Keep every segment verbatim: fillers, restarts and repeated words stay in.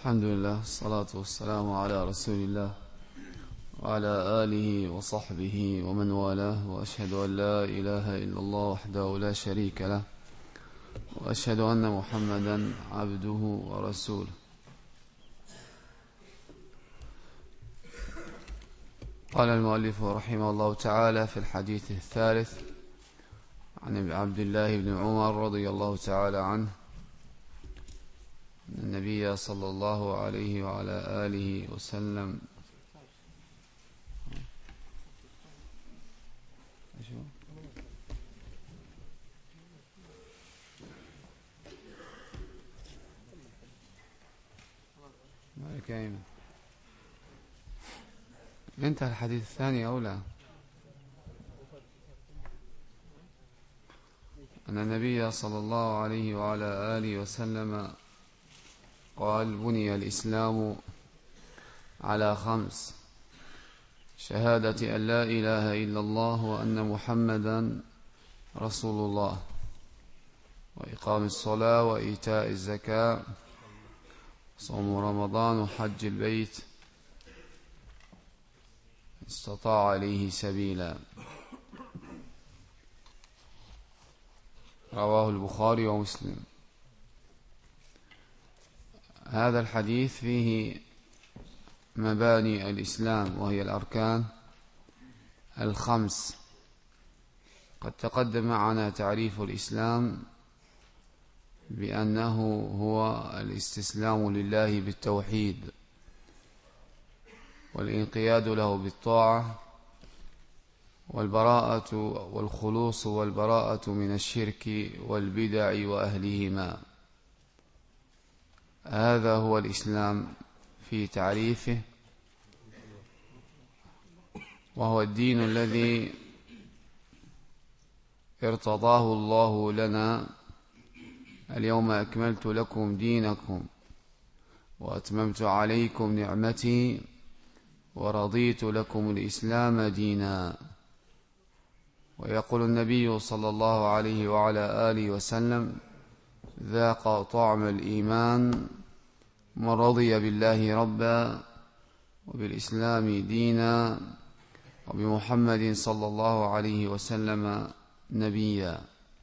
الحمد لله، الصلاة والسلام على رسول الله وعلى آله وصحبه ومن والاه، وأشهد أن لا إله إلا الله وحده لا شريك له، وأشهد أن محمدا عبده ورسوله. قال المؤلف رحمه الله تعالى في الحديث الثالث عن عبد الله بن عمر رضي الله تعالى عنه أن النبي صلى الله عليه وعلى آله وسلم كاين انتهى الحديث الثاني أو لا؟ أن النبي صلى الله عليه وعلى آله وسلم قال: بني الإسلام على خمس: شهادة أن لا إله إلا الله وأن محمدا رسول الله، وإقام الصلاة وإيتاء الزكاة، صوم رمضان وحج البيت استطاع عليه سبيلا. رواه البخاري ومسلم. هذا الحديث فيه مباني الإسلام وهي الأركان الخمس. قد تقدم معنا تعريف الإسلام بأنه هو الاستسلام لله بالتوحيد والانقياد له بالطاعة والبراءة والخلوص والبراءة من الشرك والبدع وأهلهما. هذا هو الإسلام في تعريفه، وهو الدين الذي ارتضاه الله لنا: اليوم أكملت لكم دينكم وأتممت عليكم نعمتي ورضيت لكم الإسلام دينا. ويقول النبي صلى الله عليه وعلى آله وسلم: ذاق طعم الإيمان من رضي بالله ربا وبالإسلام دينا وبمحمد صلى الله عليه وسلم نبيا.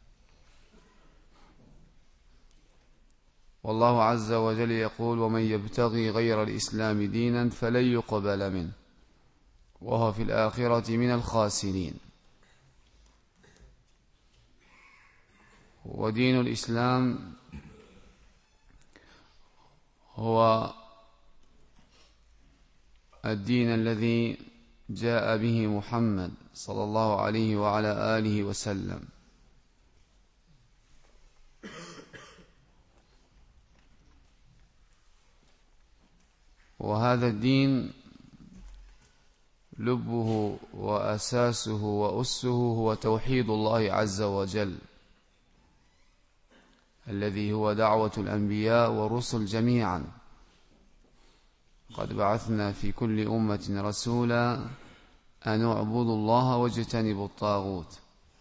والله عز وجل يقول: ومن يبتغي غير الإسلام دينا فلن يقبل منه وهو في الآخرة من الخاسرين. ودين الإسلام هو الدين الذي جاء به محمد صلى الله عليه وعلى آله وسلم، وهذا الدين لبه وأساسه وأسه هو توحيد الله عز وجل، الذي هو دعوة الأنبياء والرسل جميعا. قد بعثنا في كل أمة رسولا أن اعبدوا الله واجتنبوا الطاغوت.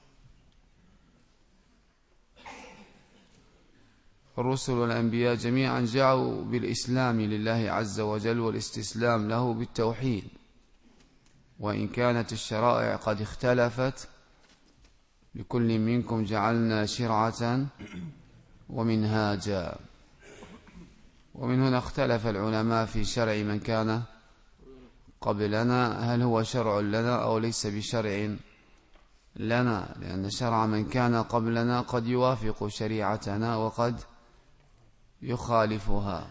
الرسل والأنبياء جميعا جاءوا بالإسلام لله عز وجل والاستسلام له بالتوحيد، وإن كانت الشرائع قد اختلفت: لكل منكم جعلنا شرعة ومنهاجا. ومن هنا اختلف العلماء في شرع من كان قبلنا، هل هو شرع لنا أو ليس بشرع لنا، لأن شرع من كان قبلنا قد يوافق شريعتنا وقد يخالفها.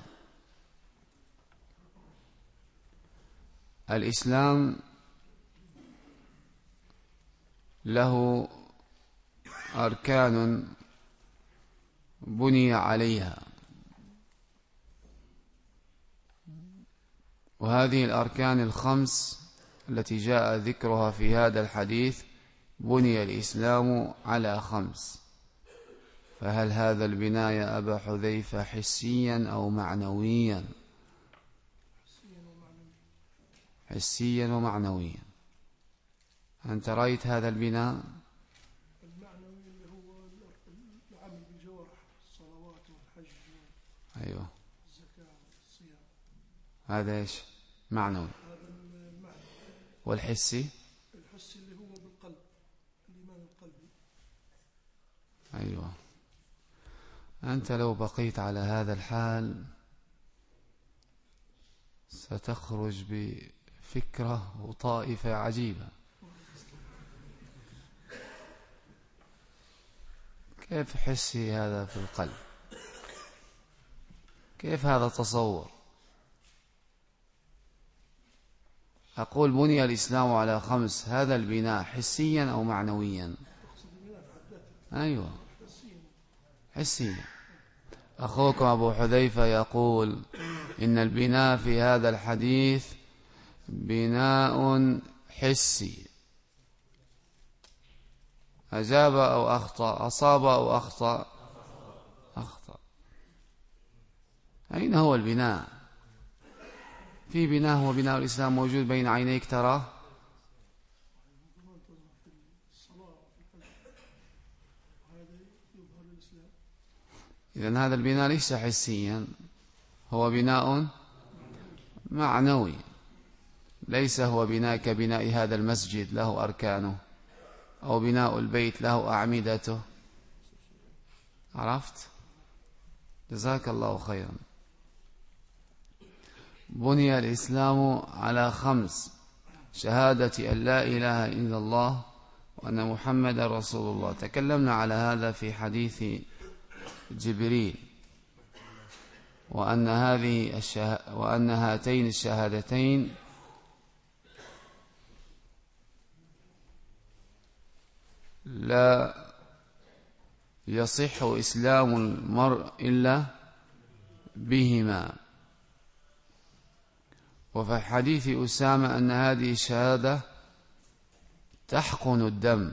الإسلام له أركان بني عليها، وهذه الأركان الخمس التي جاء ذكرها في هذا الحديث بني الإسلام على خمس. فهل هذا البناء يا أبا حذيفة حسيا أو معنويا؟ حسيا ومعنويا. أنت رأيت هذا البناء؟ المعنوي اللي هو العمل بالجوارح، الصلوات والحج أيوه والزكاة الصيام. هذا إيش معنوي. هذا المعنى. والحسي الحسي اللي هو بالقلب، الإيمان القلبي. أيوة. أنت لو بقيت على هذا الحال ستخرج بفكرة وطائفة عجيبة. كيف حسي هذا في القلب؟ كيف هذا تصور؟ أقول بني الإسلام على خمس، هذا البناء حسيا أو معنويا؟ أيوة حسيا. أخوكم أبو حذيفة يقول إن البناء في هذا الحديث بناء حسي. أجاب أو أخطأ؟ أصاب أو أخطأ؟ أخطأ. أين هو البناء؟ في بناء هو بناء الإسلام موجود بين عينيك تراه. إذن هذا البناء ليس حسيا، هو بناء معنوي. ليس هو بناء كبناء هذا المسجد له أركانه، أو بناء البيت له أعمدته. عرفت؟ جزاك الله خيرا. بني الإسلام على خمس: شهادة أن لا إله إلا الله وأن محمد رسول الله. تكلمنا على هذا في حديث جبريل، وأن هذه الشه... وأن هاتين الشهادتين لا يصح إسلام المرء إلا بهما. وفي حديث أسامة أن هذه الشهادة تحقن الدم،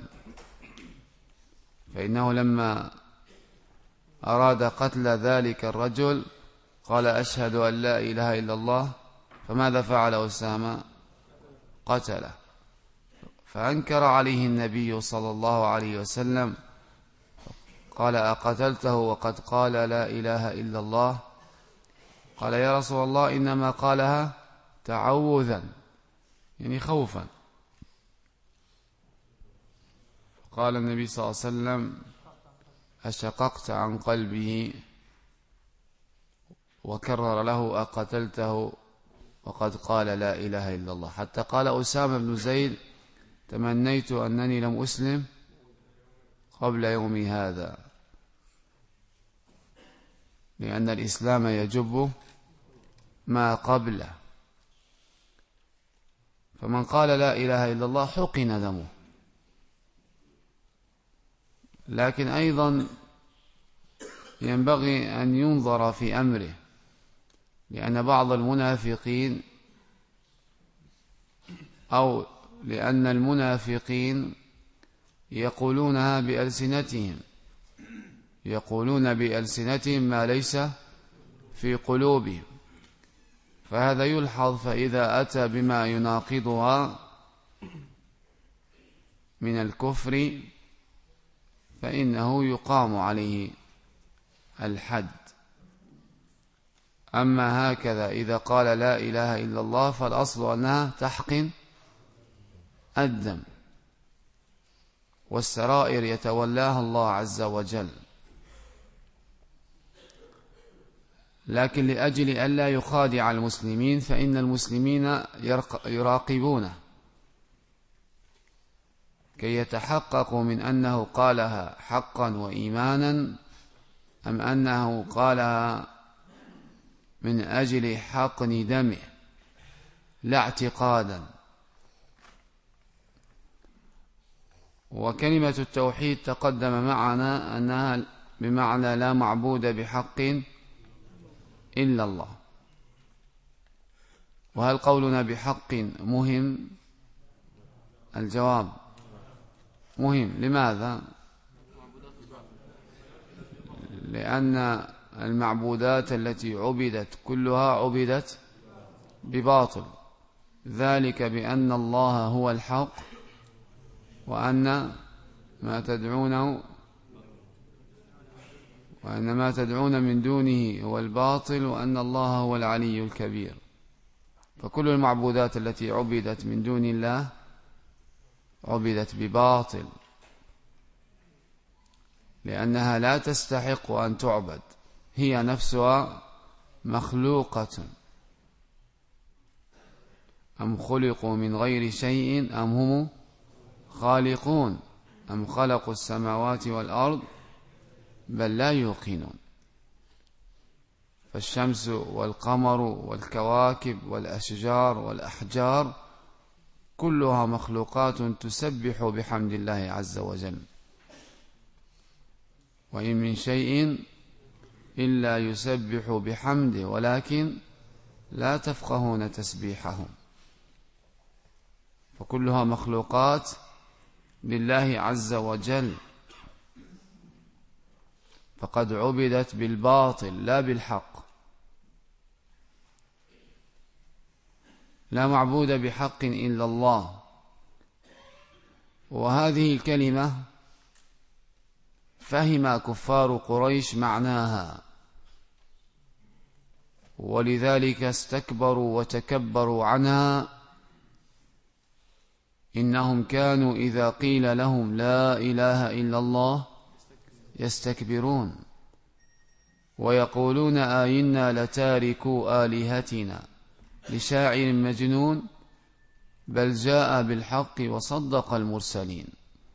فإنه لما أراد قتل ذلك الرجل قال أشهد أن لا إله إلا الله، فماذا فعل أسامة؟ قتله. فأنكر عليه النبي صلى الله عليه وسلم، قال أقتلته وقد قال لا إله إلا الله؟ قال يا رسول الله إنما قالها تعوذا، يعني خوفا. قال النبي صلى الله عليه وسلم أشققت عن قلبه، وكرر له أقتلته وقد قال لا إله إلا الله، حتى قال أسامة بن زيد تمنيت أنني لم أسلم قبل يومي هذا، لأن الإسلام يجب ما قبله. فمن قال لا إله إلا الله حقن دمه. لكن أيضا ينبغي أن ينظر في أمره، لأن بعض المنافقين أو لأن المنافقين يقولونها بألسنتهم، يقولون بألسنتهم ما ليس في قلوبهم، فهذا يلحظ. فإذا أتى بما يناقضها من الكفر فإنه يقام عليه الحد. أما هكذا إذا قال لا إله إلا الله فالأصل أنها تحقن الدم، والسرائر يتولاها الله عز وجل. لكن لأجل ألا يخادع المسلمين فإن المسلمين يراقبونه كي يتحققوا من أنه قالها حقا وإيمانا أم أنه قالها من أجل حقن دمه لا اعتقادا. وكلمة التوحيد تقدم معنا أنها بمعنى لا معبود بحق إلا الله. وهل قولنا بحق مهم؟ الجواب مهم. لماذا؟ لأن المعبودات التي عبدت كلها عبدت بباطل، ذلك بأن الله هو الحق وأن ما تدعونه وأن ما تدعون من دونه هو الباطل وأن الله هو العلي الكبير. فكل المعبودات التي عبدت من دون الله عبدت بباطل، لأنها لا تستحق أن تعبد، هي نفسها مخلوقة. أم خلقوا من غير شيء أم هم خالقون أم خلقوا السماوات والأرض بل لا يوقنون. فالشمس والقمر والكواكب والأشجار والأحجار كلها مخلوقات تسبح بحمد الله عز وجل، وإن من شيء إلا يسبح بحمده ولكن لا تفقهون تسبيحهم. فكلها مخلوقات لله عز وجل، فقد عبدت بالباطل لا بالحق. لا معبود بحق إلا الله. وهذه الكلمة فهم كفار قريش معناها، ولذلك استكبروا وتكبروا عنها. إنهم كانوا إذا قيل لهم لا إله إلا الله يستكبرون ويقولون آئنا لتاركو آلهتنا لشاعر مجنون بل جاء بالحق وصدق المرسلين.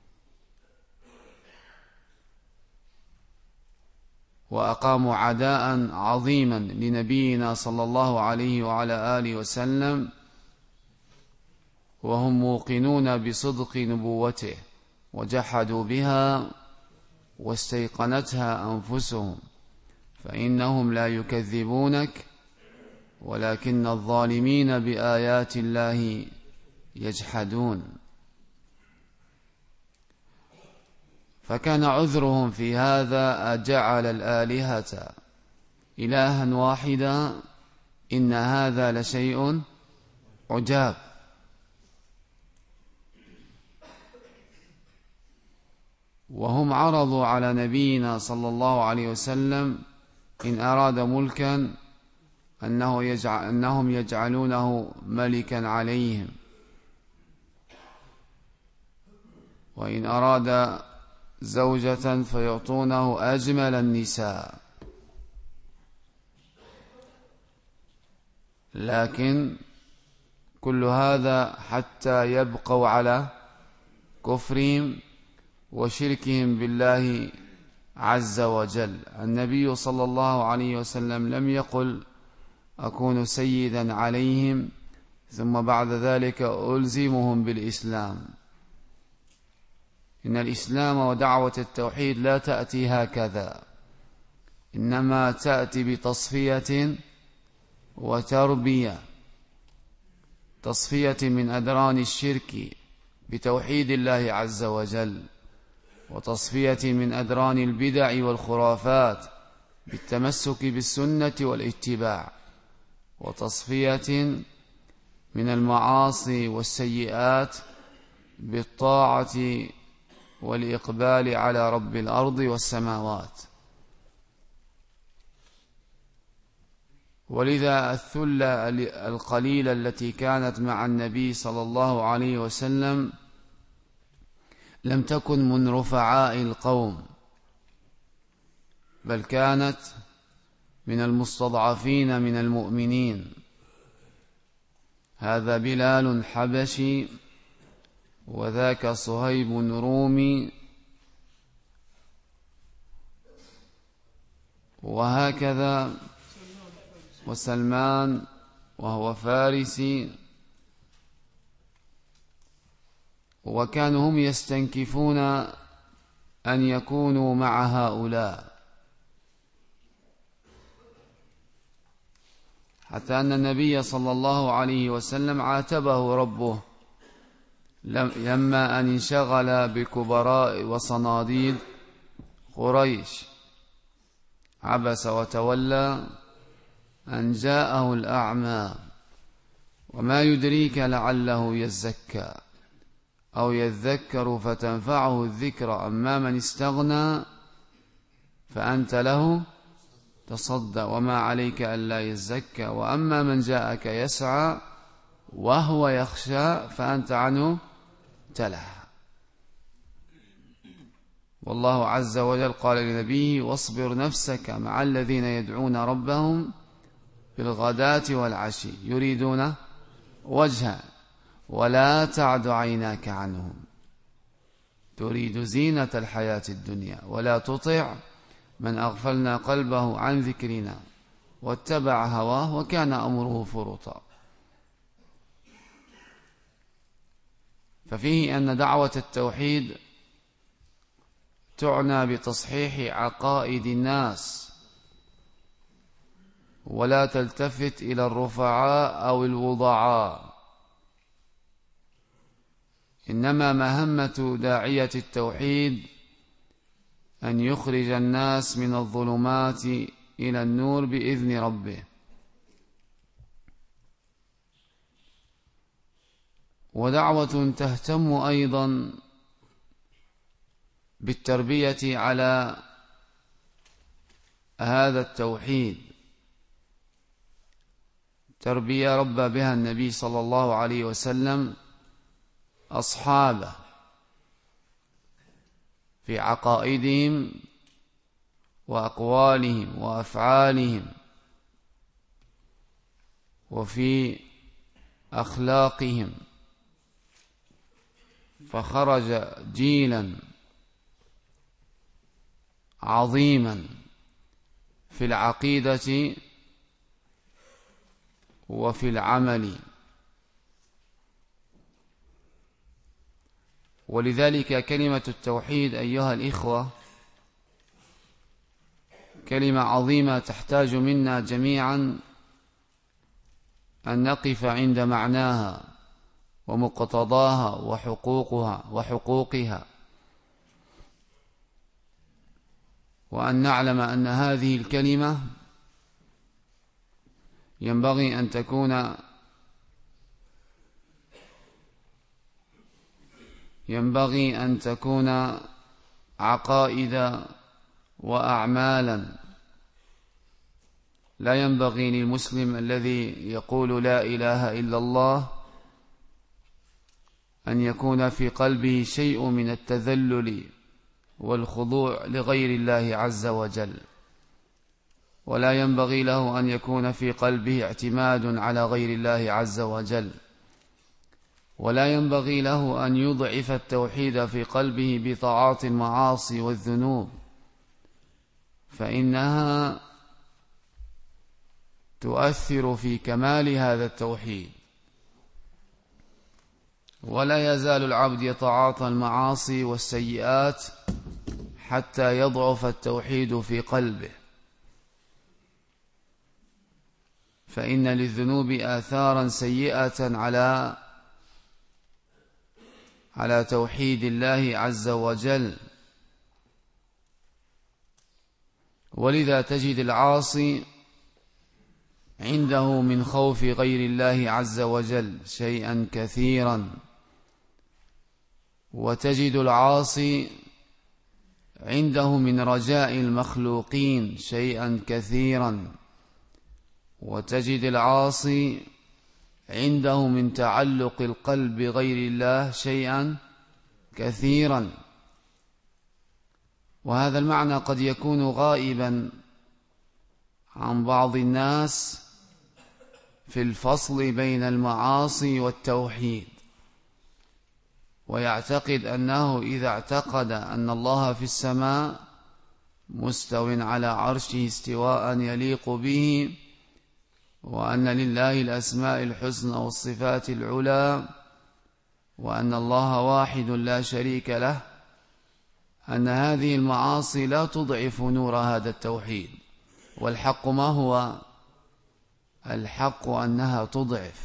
وأقاموا عداء عظيما لنبينا صلى الله عليه وعلى آله وسلم، وهم موقنون بصدق نبوته، وجحدوا بها واستيقنتها أنفسهم، فإنهم لا يكذبونك ولكن الظالمين بآيات الله يجحدون. فكان عذرهم في هذا أجعل الآلهة إلها واحدا إن هذا لشيء عجاب. وهم عرضوا على نبينا صلى الله عليه وسلم إن أراد ملكا أنه يجعل أنهم يجعلونه ملكا عليهم، وإن أراد زوجة فيعطونه أجمل النساء. لكن كل هذا حتى يبقوا على كفرهم وشركهم بالله عز وجل. النبي صلى الله عليه وسلم لم يقل أكون سيدا عليهم ثم بعد ذلك ألزمهم بالإسلام. إن الإسلام ودعوة التوحيد لا تأتي هكذا، إنما تأتي بتصفية وتربية، تصفية من أدران الشرك بتوحيد الله عز وجل، وتصفية من أدران البدع والخرافات بالتمسك بالسنة والاتباع، وتصفية من المعاصي والسيئات بالطاعة والإقبال على رب الأرض والسماوات. ولذا الثلة القليلة التي كانت مع النبي صلى الله عليه وسلم لم تكن من رفعاء القوم، بل كانت من المستضعفين من المؤمنين. هذا بلال حبشي وذاك صهيب رومي، وهكذا وسلمان وهو فارسي. وكانوا هم يستنكفون أن يكونوا مع هؤلاء، حتى أن النبي صلى الله عليه وسلم عاتبه ربه لما أن انشغل بكبراء وصناديد قريش. عبس وتولى أن جاءه الأعمى وما يدريك لعله يزكى أو يذكر فتنفعه الذكر، أما من استغنى فأنت له تصدى وما عليك ألا يزكى، وأما من جاءك يسعى وهو يخشى فأنت عنه تلهى. والله عز وجل قال لنبيه: واصبر نفسك مع الذين يدعون ربهم بالغداة والعشي يريدون وجهه ولا تعد عيناك عنهم تريد زينة الحياة الدنيا ولا تطع من أغفلنا قلبه عن ذكرنا واتبع هواه وكان أمره فرطا. ففيه أن دعوة التوحيد تعنى بتصحيح عقائد الناس، ولا تلتفت إلى الرفعاء أو الوضعاء، إنما مهمة داعية التوحيد أن يخرج الناس من الظلمات إلى النور بإذن ربه. ودعوة تهتم أيضا بالتربية على هذا التوحيد، تربية ربى بها النبي صلى الله عليه وسلم أصحابه في عقائدهم وأقوالهم وأفعالهم وفي أخلاقهم، فخرج جيلا عظيما في العقيدة وفي العمل. ولذلك كلمة التوحيد أيها الإخوة كلمة عظيمة تحتاج منا جميعا أن نقف عند معناها ومقتضاها وحقوقها وحقوقها، وأن نعلم أن هذه الكلمة ينبغي أن تكون ينبغي أن تكون عقائد وأعمالا. لا ينبغي للمسلم الذي يقول لا إله إلا الله أن يكون في قلبه شيء من التذلل والخضوع لغير الله عز وجل، ولا ينبغي له أن يكون في قلبه اعتماد على غير الله عز وجل، ولا ينبغي له أن يضعف التوحيد في قلبه بطاعات المعاصي والذنوب، فإنها تؤثر في كمال هذا التوحيد. ولا يزال العبد يتعاطى المعاصي والسيئات حتى يضعف التوحيد في قلبه، فإن للذنوب آثارا سيئة على على توحيد الله عز وجل. ولذا تجد العاصي عنده من خوف غير الله عز وجل شيئا كثيرا، وتجد العاصي عنده من رجاء المخلوقين شيئا كثيرا، وتجد العاصي عنده من تعلق القلب بغير الله شيئا كثيرا. وهذا المعنى قد يكون غائبا عن بعض الناس في الفصل بين المعاصي والتوحيد، ويعتقد أنه إذا اعتقد أن الله في السماء مستو على عرشه استواء يليق به، وأن لله الأسماء الحسنى والصفات العلى، وأن الله واحد لا شريك له، أن هذه المعاصي لا تضعف نور هذا التوحيد. والحق ما هو؟ الحق أنها تضعف.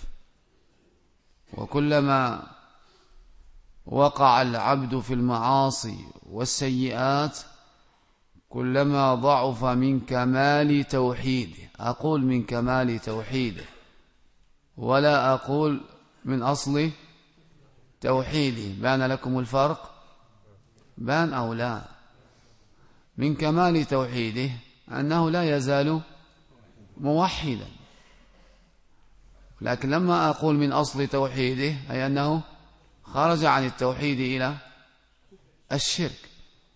وكلما وقع العبد في المعاصي والسيئات كلما ضعف من كمال توحيده. أقول من كمال توحيده ولا أقول من أصل توحيده. بان لكم الفرق؟ بان أو لا؟ من كمال توحيده أنه لا يزال موحدا. لكن لما أقول من أصل توحيده أي أنه خرج عن التوحيد إلى الشرك.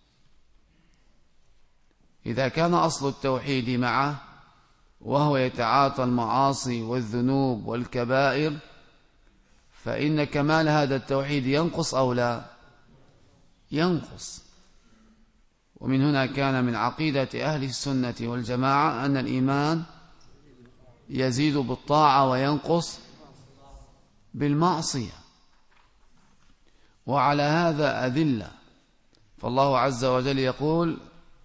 إذا كان أصل التوحيد معه وهو يتعاطى المعاصي والذنوب والكبائر فإن كمال هذا التوحيد ينقص أو لا ينقص. ومن هنا كان من عقيدة أهل السنة والجماعة أن الإيمان يزيد بالطاعة وينقص بالمعصية. وعلى هذا أدلة، فالله عز وجل يقول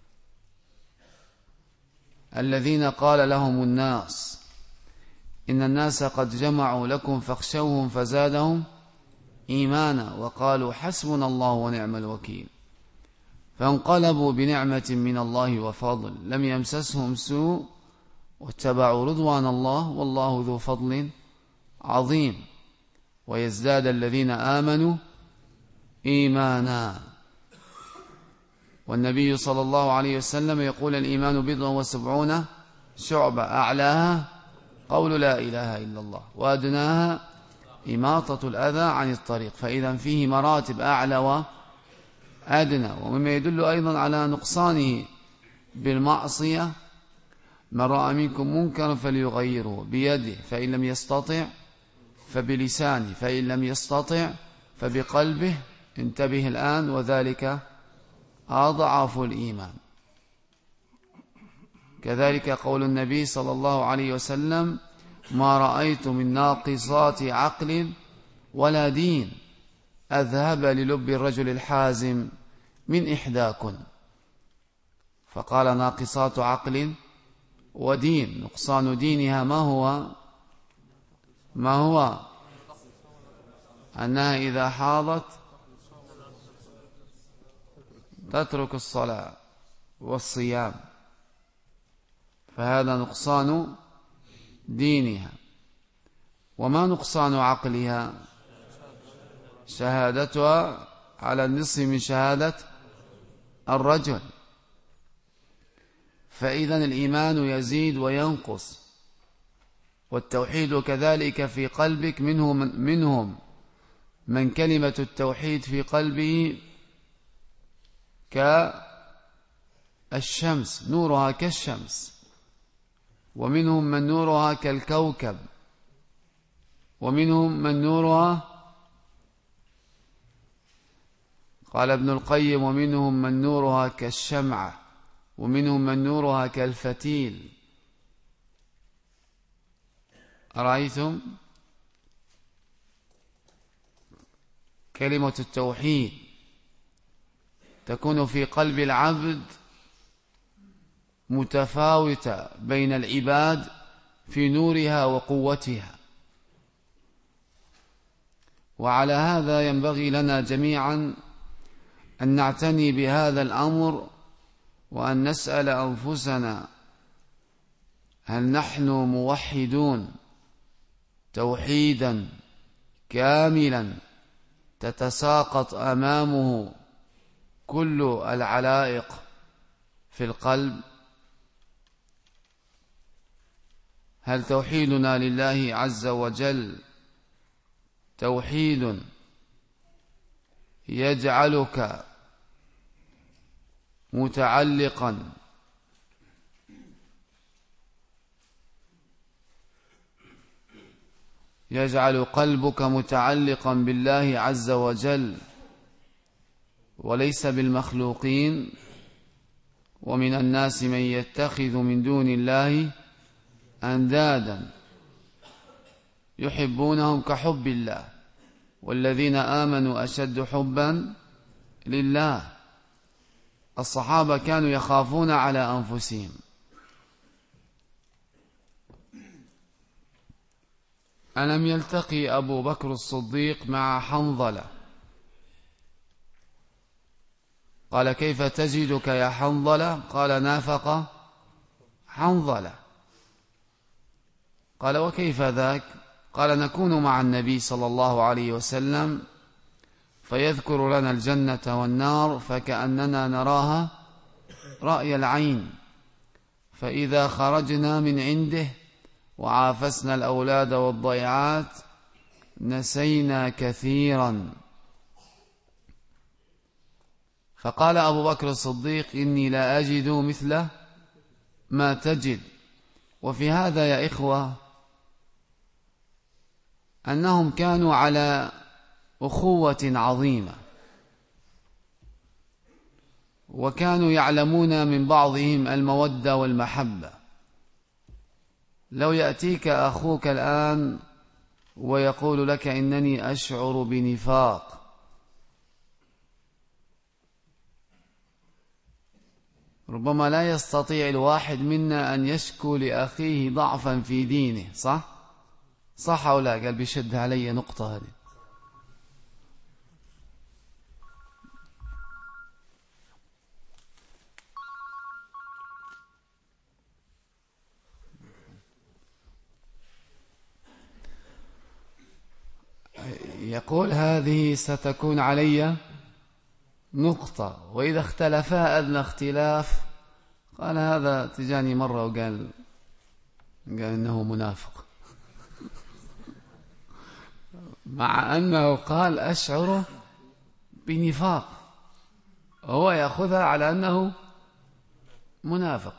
الذين قال لهم الناس إن الناس قد جمعوا لكم فاخشوهم فزادهم إيمانا وقالوا حسبنا الله ونعم الوكيل فانقلبوا بنعمة من الله وفضل لم يمسسهم سوء واتبعوا رضوان الله والله ذو فضل عظيم ويزداد الذين آمنوا إيمانا. والنبي صلى الله عليه وسلم يقول الإيمان بضع وسبعون شعبة أعلاها قول لا إله إلا الله وأدناها إماطة الأذى عن الطريق. فإذا فيه مراتب أعلى وأدنى. ومما يدل أيضا على نقصانه بالمعصية من رأى منكم منكرا فليغيره بيده فإن لم يستطع فبلسانه فإن لم يستطع فبقلبه. انتبه الآن وذلك أضعف الإيمان. كذلك قول النبي صلى الله عليه وسلم ما رأيت من ناقصات عقل ولا دين أذهب للب الرجل الحازم من إحداكن. فقال ناقصات عقل ودين، نقصان دينها ما هو ما هو أنها إذا حاضت تترك الصلاة والصيام، فهذا نقصان دينها. وما نقصان عقلها؟ شهادتها على النصف من شهادة الرجل. فإذا الإيمان يزيد وينقص، والتوحيد كذلك في قلبك. منهم منهم من كلمة التوحيد في قلبه كالشمس نورها كالشمس، ومنهم من نورها كالكوكب، ومنهم من نورها قال ابن القيم ومنهم من نورها كالشمعة، ومنهم من نورها كالفتيل. أرأيتم؟ كلمة التوحيد تكون في قلب العبد متفاوتة بين العباد في نورها وقوتها. وعلى هذا ينبغي لنا جميعا أن نعتني بهذا الأمر وأن نسأل أنفسنا هل نحن موحدون توحيدا كاملا تتساقط أمامه كل العلائق في القلب؟ هل توحيدنا لله عز وجل توحيد يجعلك متعلقا يجعل قلبك متعلقا بالله عز وجل وليس بالمخلوقين؟ ومن الناس من يتخذ من دون الله أندادا يحبونهم كحب الله والذين آمنوا أشد حبا لله. الصحابة كانوا يخافون على أنفسهم. ألم يلتقي أبو بكر الصديق مع حنظلة؟ قال كيف تجدك يا حنظلة؟ قال نافق حنظلة. قال وكيف ذاك؟ قال نكون مع النبي صلى الله عليه وسلم فيذكر لنا الجنة والنار فكأننا نراها رأي العين. فإذا خرجنا من عنده وعافسنا الأولاد والضيعات نسينا كثيرا. فقال أبو بكر الصديق إني لا أجد مثل ما تجد. وفي هذا يا إخوة أنهم كانوا على أخوة عظيمة، وكانوا يعلمون من بعضهم المودة والمحبة. لو يأتيك أخوك الآن ويقول لك إنني أشعر بنفاق، ربما لا يستطيع الواحد منا أن يشكو لأخيه ضعفا في دينه، صح؟ صح أو لا؟ قال بيشد علي نقطة هذه. يقول هذه ستكون علي نقطة، وإذا اختلفا أدنى اختلاف قال هذا تجاني مرة وقال قال إنه منافق، مع أنه قال أشعر بنفاق، هو يأخذها على أنه منافق.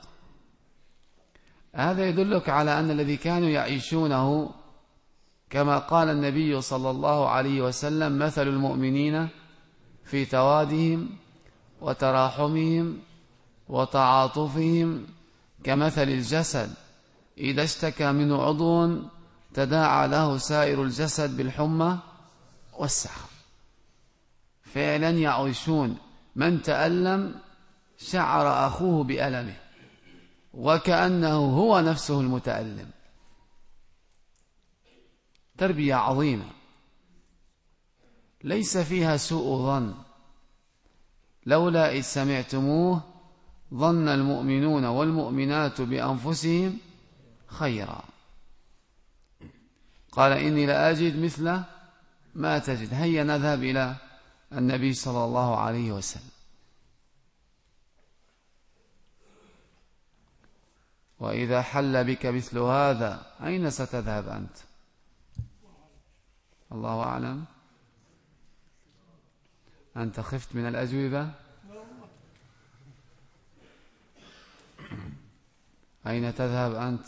هذا يدلك على أن الذي كانوا يعيشونه كما قال النبي صلى الله عليه وسلم مثل المؤمنين في توادهم وتراحمهم وتعاطفهم كمثل الجسد إذا اشتكى منه عضو تداعى له سائر الجسد بالحمى والسحر. فعلا يعيشون، من تألم شعر أخوه بألمه وكأنه هو نفسه المتألم. تربية عظيمة ليس فيها سوء ظن، لولا إذ سمعتموه ظن المؤمنون والمؤمنات بأنفسهم خيرا. قال إني لأجد مثل ما تجد. هيا نذهب إلى النبي صلى الله عليه وسلم. وإذا حل بك مثل هذا أين ستذهب أنت؟ الله أعلم. أنت خفت من الأجوبة؟ أين تذهب أنت؟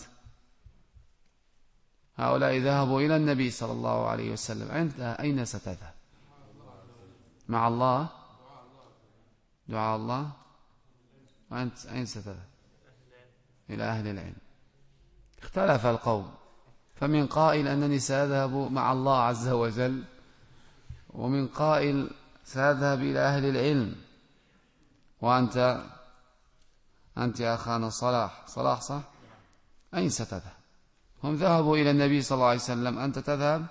هؤلاء ذهبوا إلى النبي صلى الله عليه وسلم، أنت أين ستذهب؟ مع الله؟ دعاء الله؟ وأنت أين ستذهب؟ إلى أهل العلم. اختلف القوم، فمن قائل أنني سأذهب مع الله عز وجل، ومن قائل سأذهب إلى أهل العلم. وأنت أنت يا أخانا صلاح صلاح صح؟ أين ستذهب؟ هم ذهبوا إلى النبي صلى الله عليه وسلم، أنت تذهب؟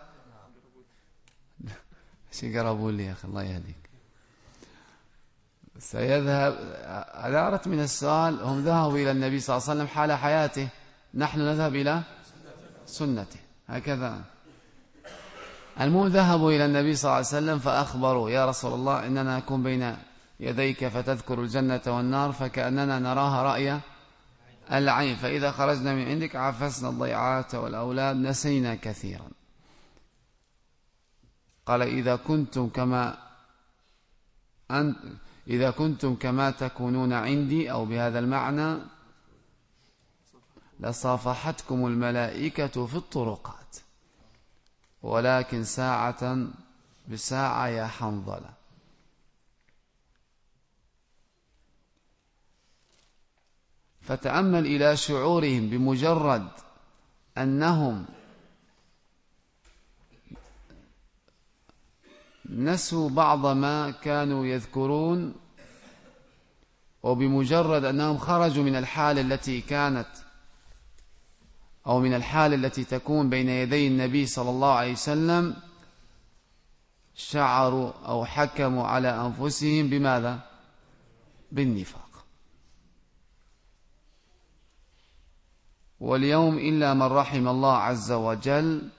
شي قربوا لي يا أخي الله يهديك. سيذهب، هذا أردت من السؤال. هم ذهبوا إلى النبي صلى الله عليه وسلم حال حياته، نحن نذهب إلى سنته، هكذا. المهم ذهبوا إلى النبي صلى الله عليه وسلم فأخبروا يا رسول الله إننا نكون بين يديك فتذكر الجنة والنار فكأننا نراها رأي العين، فإذا خرجنا من عندك عفسنا الضيعات والأولاد نسينا كثيرا. قال إذا كنتم كما أنت إذا كنتم كما تكونون عندي، أو بهذا المعنى لصافحتكم الملائكة في الطرقات، ولكن ساعة بساعة يا حنظلة. فتأمل إلى شعورهم بمجرد أنهم نسوا بعض ما كانوا يذكرون، وبمجرد أنهم خرجوا من الحال التي كانت أو من الحال التي تكون بين يدي النبي صلى الله عليه وسلم شعروا أو حكموا على أنفسهم بماذا؟ بالنفاق. واليوم إلا من رحم الله عز وجل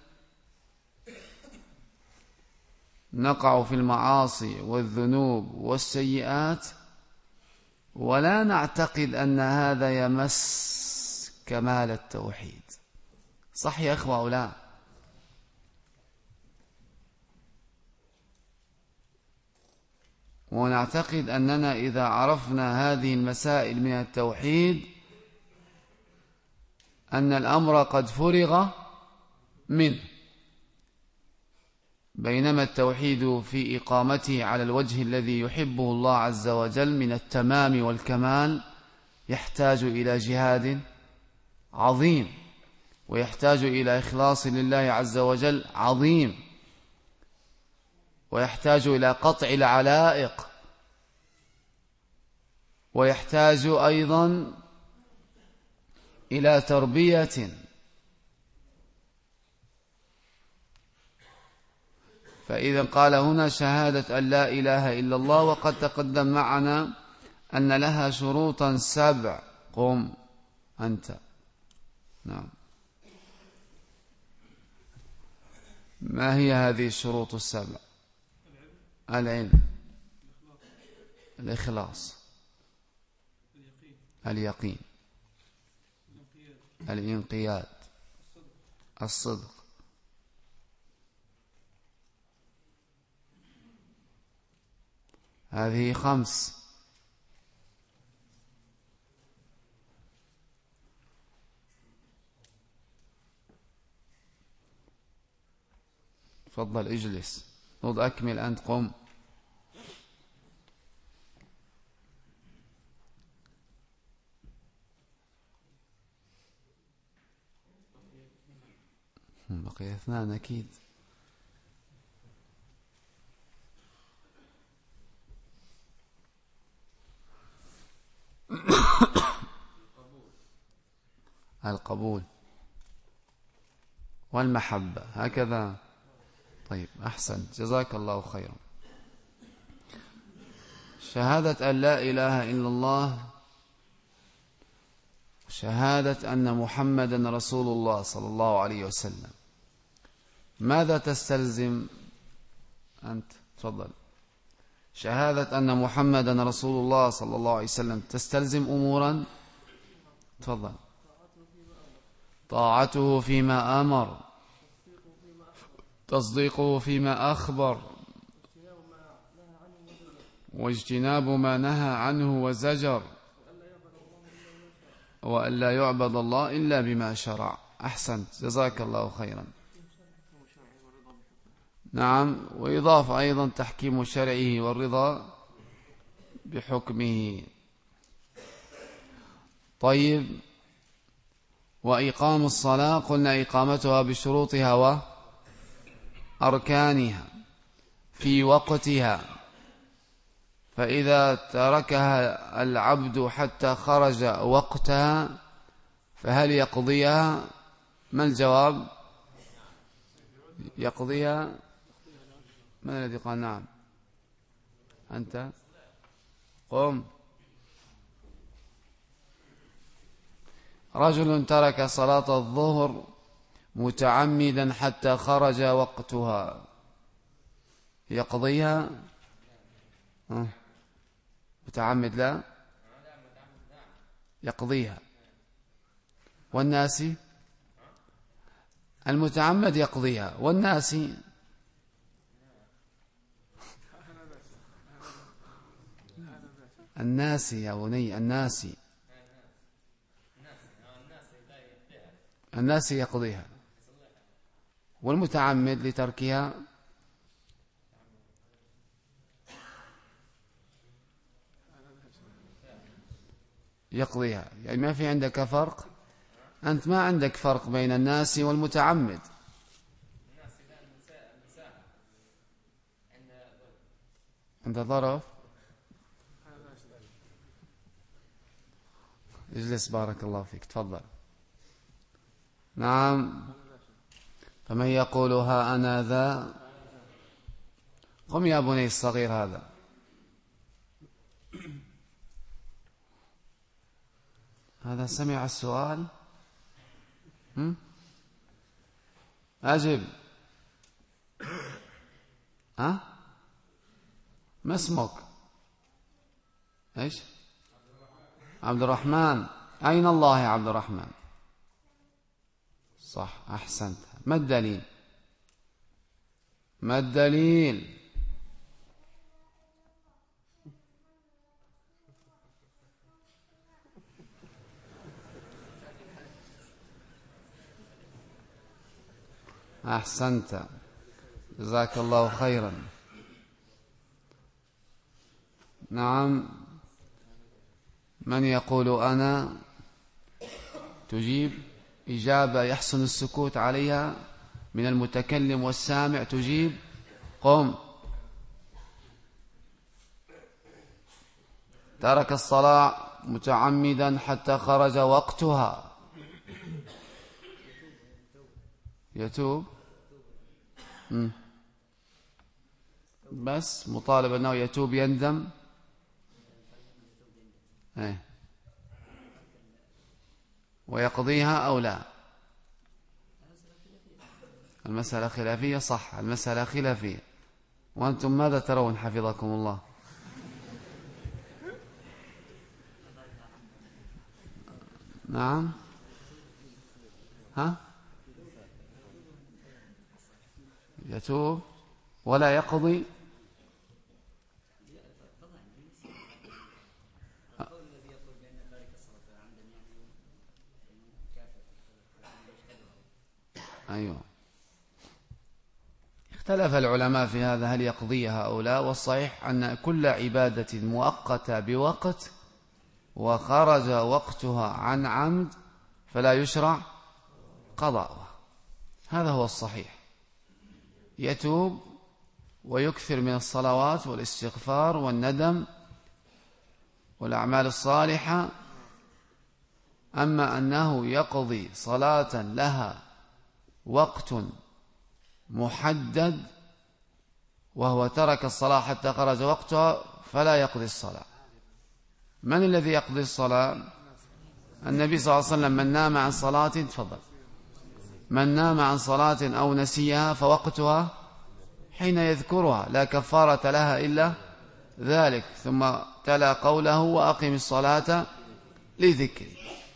نقع في المعاصي والذنوب والسيئات ولا نعتقد أن هذا يمس كمال التوحيد. صح يا أخوة أو لا؟ ونعتقد أننا إذا عرفنا هذه المسائل من التوحيد أن الأمر قد فرغ منه، بينما التوحيد في إقامته على الوجه الذي يحبه الله عز وجل من التمام والكمال يحتاج إلى جهاد عظيم، ويحتاج إلى إخلاص لله عز وجل عظيم، ويحتاج إلى قطع العلائق، ويحتاج أيضا إلى تربية. فإذا قال هنا شهادة أن لا إله إلا الله، وقد تقدم معنا أن لها شروطا سبع. قم أنت. نعم. ما هي هذه الشروط السبع؟ العلم، الإخلاص، اليقين، الانقياد، الصدق. هذه خمس. تفضل اجلس. خذ أكمل أنت. قم. بقي اثنان أكيد. القبول والمحبة، هكذا. طيب أحسنت، جزاك الله خيرا. شهادة أن لا إله إلا الله، شهادة أن محمدا رسول الله صلى الله عليه وسلم، ماذا تستلزم أنت؟ تفضل. شهادة أن محمدا رسول الله صلى الله عليه وسلم تستلزم أمورا. تفضل. طاعته فيما أمر، تصديقه فيما أخبر، واجتناب ما نهى عنه وزجر، وأن لا يعبد الله إلا بما شرع. أحسنت، جزاك الله خيرا. نعم، وإضافة أيضا تحكيم شرعه والرضا بحكمه. طيب، وإقام الصلاة قلنا إقامتها بشروطها وأركانها في وقتها، فإذا تركها العبد حتى خرج وقتها فهل يقضيها؟ ما الجواب؟ يقضيها. من الذي قال نعم؟ أنت. قم. رجل ترك صلاة الظهر متعمدا حتى خرج وقتها، يقضيها؟ أه. متعمد لا يقضيها. والناس؟ المتعمد يقضيها، والناس؟ الناس يا بني، الناس الناس يقضيها، والمتعمد لتركها يقضيها. يعني ما في عندك فرق؟ أنت ما عندك فرق بين الناس والمتعمد. عند ظرف. اجلس بارك الله فيك. تفضل. نعم. فمن يقول ها أنا ذا. قم يا بني الصغير هذا. هذا سمع السؤال. هم؟ أجب. ها؟ ما اسمك؟ ايش؟ عبد الرحمن، أين الله يا عبد الرحمن؟ صح، أحسنت. ما الدليل؟ ما الدليل؟ أحسنت، جزاك الله خيرا. نعم، من يقول أنا؟ تجيب إجابة يحسن السكوت عليها من المتكلم والسامع. تجيب، قم. ترك الصلاة متعمدا حتى خرج وقتها. يتوب. مم. بس مطالب أنه يتوب، يندم. ايه، ويقضيها أو لا؟ المسألة خلافية. صح، المسألة خلافية. وأنتم ماذا ترون حفظكم الله؟ نعم. ها؟ يتوب ولا يقضي؟ أيوه، اختلف العلماء في هذا، هل يقضيها أو لا. والصحيح أن كل عبادة مؤقتة بوقت وخرج وقتها عن عمد فلا يشرع قضاؤها. هذا هو الصحيح. يتوب ويكثر من الصلوات والاستغفار والندم والأعمال الصالحة. أما أنه يقضي صلاة لها وقت محدد وهو ترك الصلاة حتى خرج وقتها فلا يقضي الصلاة. من الذي يقضي الصلاة؟ النبي صلى الله عليه وسلم: من نام عن صلاة، تفضل، من نام عن صلاة أو نسيها فوقتها حين يذكرها لا كفارة لها إلا ذلك. ثم تلا قوله: وأقم الصلاة لذكري.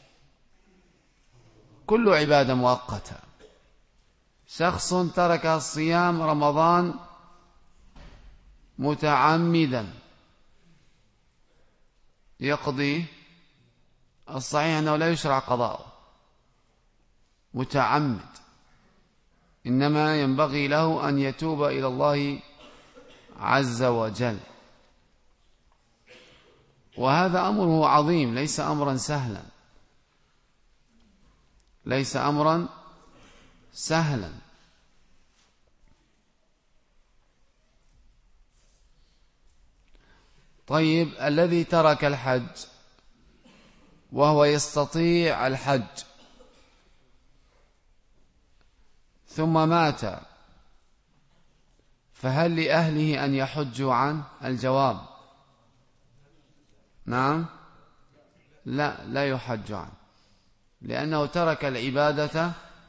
كل عبادة مؤقتة. شخص ترك الصيام رمضان متعمدا يقضي. الصحيح أنه لا يشرع قضاءه متعمد، إنما ينبغي له أن يتوب إلى الله عز وجل. وهذا أمره عظيم، ليس أمرا سهلا، ليس أمرا سهلا. طيب، الذي ترك الحج وهو يستطيع الحج ثم مات، فهل لأهله أن يحجوا عنه؟ الجواب: نعم، لا، لا يحج عنه، لأنه ترك العبادة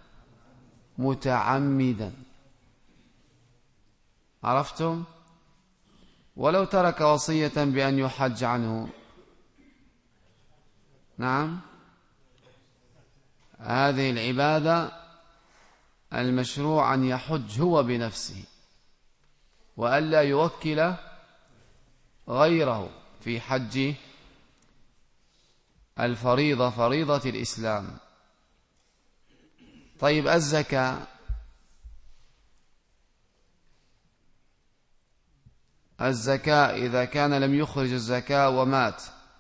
متعمدا. عرفتم؟ ولو ترك وصية بأن يحج عنه، نعم، هذه العبادة المشروع أن يحج هو بنفسه وألا يوكل غيره في حج الفريضة، فريضة الإسلام. طيب، الزكاة، الزكاة إذا كان لم يخرج الزكاة ومات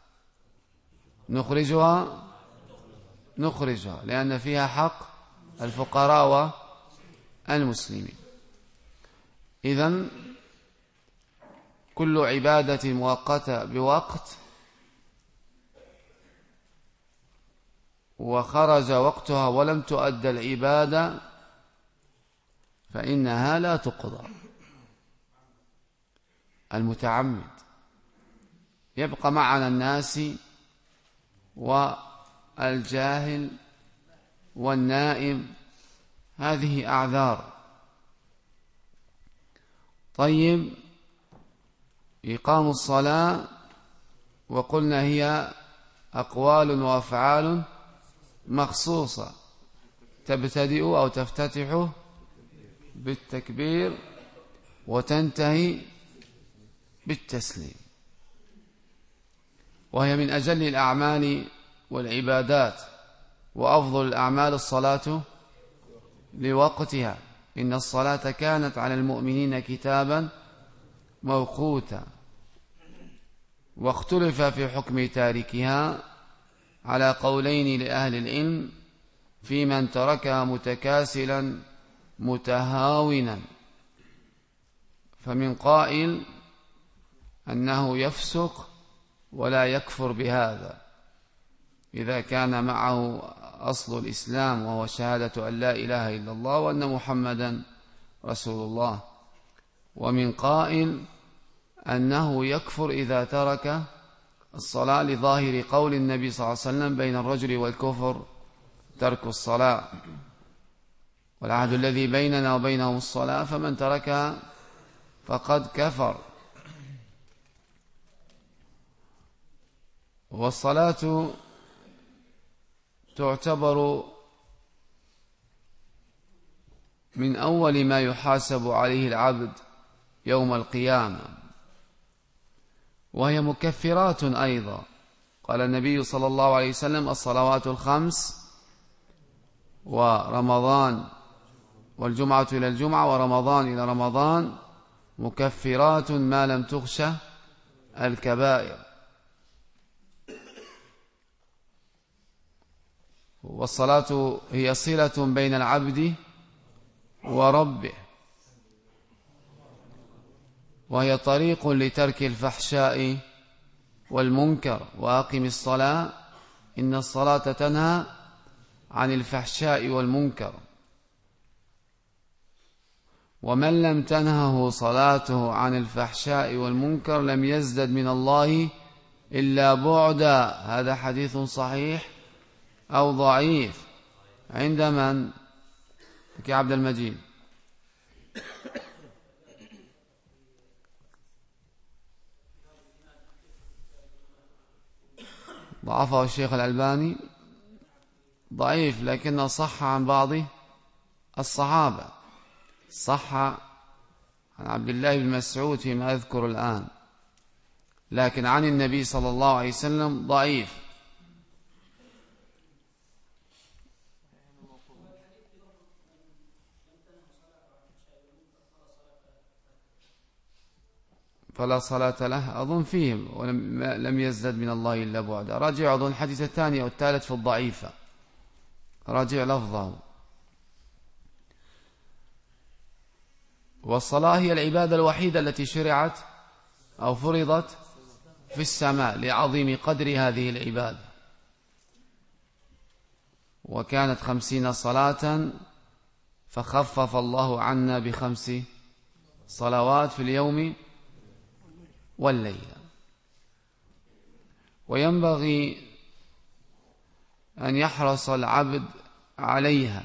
نخرجها؟ نخرجها، لأن فيها حق الفقراء والمسلمين. إذن كل عبادة مؤقتة بوقت وخرج وقتها ولم تؤدى العبادة فإنها لا تقضى. المتعمد يبقى معنا الناس والجاهل والنائم، هذه أعذار. طيب، إقام الصلاة وقلنا هي أقوال وأفعال مخصوصة تبتدئ أو تفتتح بالتكبير وتنتهي بالتسليم، وهي من أجل الأعمال والعبادات، وأفضل الأعمال الصلاة لوقتها، إن الصلاة كانت على المؤمنين كتابا موقوتا. واختلف في حكم تاركها على قولين لأهل العلم في من تركها متكاسلا متهاونا، فمن قائل أنه يفسق ولا يكفر بهذا إذا كان معه أصل الإسلام وهو شهادة أن لا إله إلا الله وأن محمدا رسول الله، ومن قائل أنه يكفر إذا ترك الصلاة لظاهر قول النبي صلى الله عليه وسلم بين الرجل والكفر ترك الصلاة، والعهد الذي بيننا وبينهم الصلاة، فمن تركها فقد كفر. والصلاة تعتبر من أول ما يحاسب عليه العبد يوم القيامة، وهي مكفرات أيضا. قال النبي صلى الله عليه وسلم: الصلوات الخمس ورمضان والجمعة إلى الجمعة ورمضان إلى رمضان مكفرات ما لم تخش الكبائر. والصلاة هي صلة بين العبد وربه، وهي طريق لترك الفحشاء والمنكر. وأقم الصلاة إن الصلاة تنهى عن الفحشاء والمنكر، ومن لم تنهه صلاته عن الفحشاء والمنكر لم يزدد من الله إلا بعدا. هذا حديث صحيح أو ضعيف عند من؟ كعبد المجيد. ضعفه الشيخ الألباني، ضعيف، لكنه صح عن بعض الصحابة، صح عن عبد الله بن مسعود فيما أذكر الآن، لكن عن النبي صلى الله عليه وسلم ضعيف. فلا صلاة له أظن فيهم ولم لم يزدد من الله إلا بعدا. راجع أظن الحديث الثاني أو الثالث في الضعيفة، راجع لفظه. والصلاة هي العبادة الوحيدة التي شرعت أو فرضت في السماء لعظيم قدر هذه العبادة، وكانت خمسين صلاة فخفف الله عنا بخمس صلوات في اليوم والليلة. وينبغي أن يحرص العبد عليها،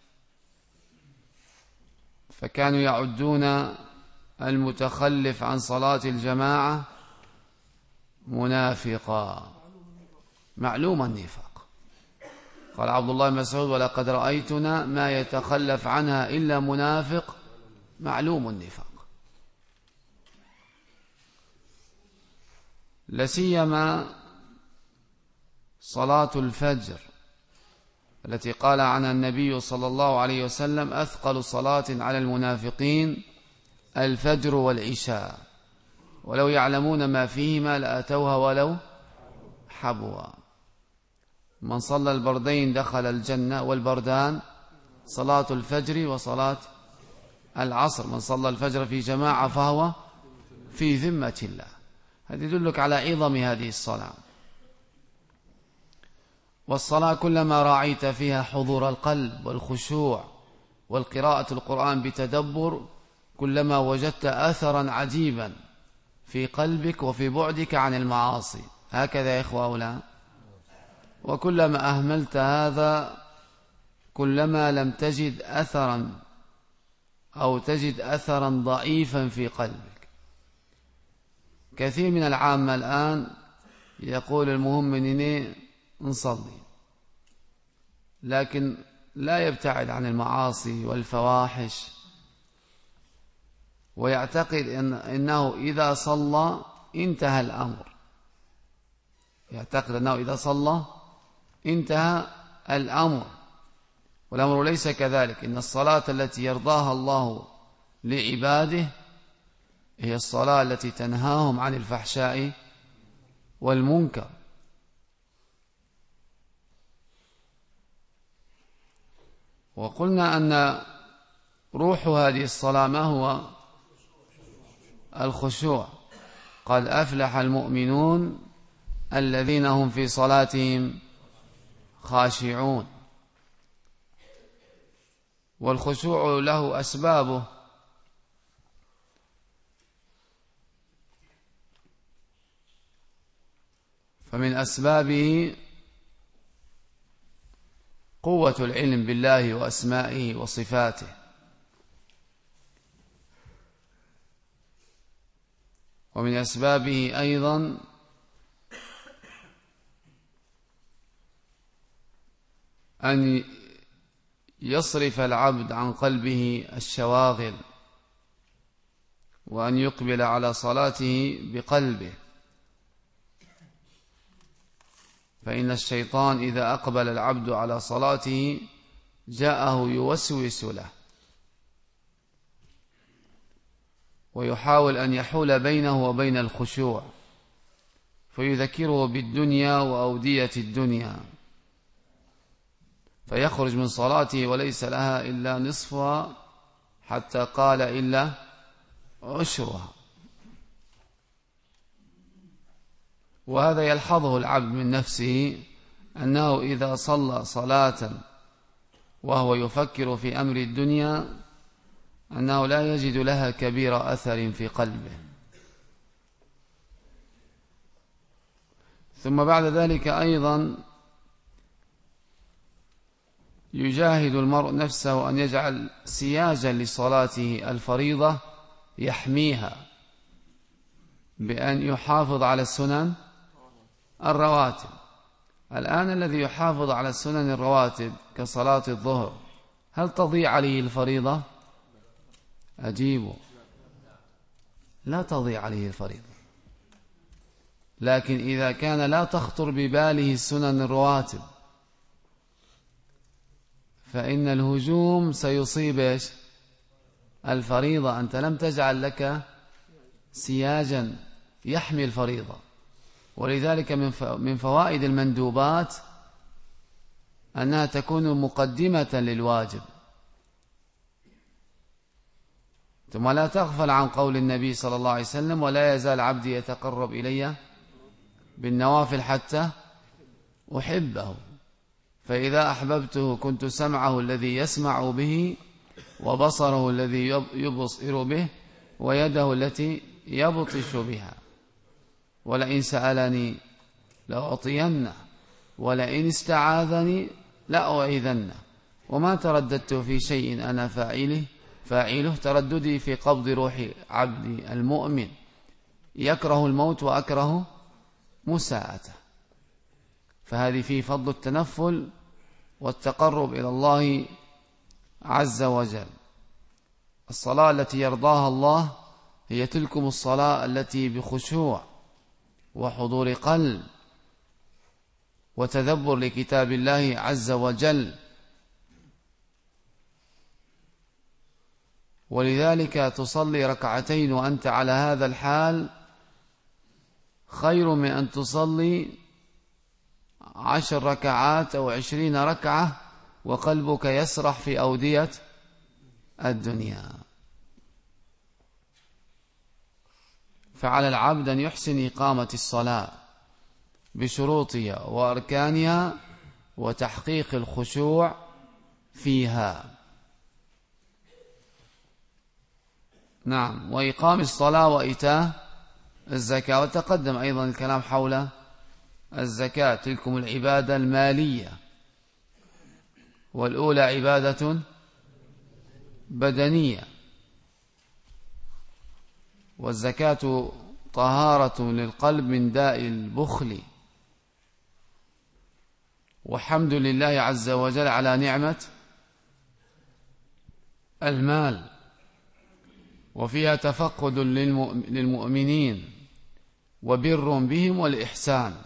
فكانوا يعدون المتخلف عن صلاة الجماعة منافقا معلوم النفاق. قال عبد الله بن مسعود: ولقد رأيتنا ما يتخلف عنها إلا منافق معلوم النفاق. لسيما صلاة الفجر التي قال عنها النبي صلى الله عليه وسلم: أثقل صلاة على المنافقين الفجر والعشاء، ولو يعلمون ما فيهما لأتوها ولو حبوا. من صلى البردين دخل الجنة، والبردان صلاة الفجر وصلاة العصر. من صلى الفجر في جماعة فهو في ذمة الله. هذا يدلك على عظم هذه الصلاة. والصلاة كلما راعيت فيها حضور القلب والخشوع والقراءة القرآن بتدبر كلما وجدت أثرا عجيبا في قلبك وفي بعدك عن المعاصي. هكذا يا إخوة أولا. وكلما أهملت هذا كلما لم تجد أثرا أو تجد أثرا ضعيفا في قلبك. كثير من العامة الآن يقول: المهم أنني نصلي، لكن لا يبتعد عن المعاصي والفواحش، ويعتقد إن إنه إذا صلى انتهى الأمر، يعتقد أنه إذا صلى انتهى الأمر، والأمر ليس كذلك. إن الصلاة التي يرضاها الله لعباده هي الصلاة التي تنهاهم عن الفحشاء والمنكر. وقلنا أن روح هذه الصلاة ما هو؟ الخشوع. قد أفلح المؤمنون الذين هم في صلاتهم خاشعون. والخشوع له أسبابه، فمن أسبابه قوة العلم بالله وأسمائه وصفاته، ومن أسبابه أيضا أن يصرف العبد عن قلبه الشواغل، وأن يقبل على صلاته بقلبه، فإن الشيطان إذا أقبل العبد على صلاته جاءه يوسوس له ويحاول أن يحول بينه وبين الخشوع، فيذكره بالدنيا وأودية الدنيا، فيخرج من صلاته وليس لها إلا نصفها، حتى قال إلا عشرها. وهذا يلحظه العبد من نفسه، أنه إذا صلى صلاة وهو يفكر في أمر الدنيا أنه لا يجد لها كبير أثر في قلبه. ثم بعد ذلك أيضا يجاهد المرء نفسه أن يجعل سياجا لصلاته الفريضة يحميها، بأن يحافظ على السنن الرواتب. الآن الذي يحافظ على السنن الرواتب كصلاة الظهر، هل تضيع عليه الفريضة؟ أجيبوا، لا تضيع عليه الفريضة. لكن إذا كان لا تخطر بباله السنن الرواتب، فإن الهجوم سيصيب الفريضة. أنت لم تجعل لك سياجا يحمي الفريضة. ولذلك من فوائد المندوبات أنها تكون مقدمة للواجب. ثم لا تغفل عن قول النبي صلى الله عليه وسلم: ولا يزال عبدي يتقرب إلي بالنوافل حتى أحبه، فإذا أحببته كنت سمعه الذي يسمع به، وبصره الذي يبصر به، ويده التي يبطش بها، ولئن سألني لأعطينه، ولئن استعاذني لأعيذنه، وما ترددت في شيء أنا فاعله فاعله ترددي في قبض روح عبدي المؤمن، يكره الموت وأكره مساءته. فهذه فيه فضل التنفل والتقرب إلى الله عز وجل. الصلاة التي يرضاها الله هي تلكم الصلاة التي بخشوع وحضور قلب وتدبر لكتاب الله عز وجل. ولذلك تصلي ركعتين وأنت على هذا الحال خير من أن تصلي عشر ركعات أو عشرين ركعة وقلبك يسرح في أودية الدنيا. فعلى العبد أن يحسن إقامة الصلاة بشروطها وأركانها وتحقيق الخشوع فيها. نعم، وإقام الصلاة وإيتاء الزكاة. وتقدم أيضا الكلام حول الزكاة، تلكم العبادة المالية، والأولى عبادة بدنية، والزكاة طهارة للقلب من داء البخل. وحمد لله عز وجل على نعمة المال، وفيها تفقد للمؤمنين وبر بهم والإحسان.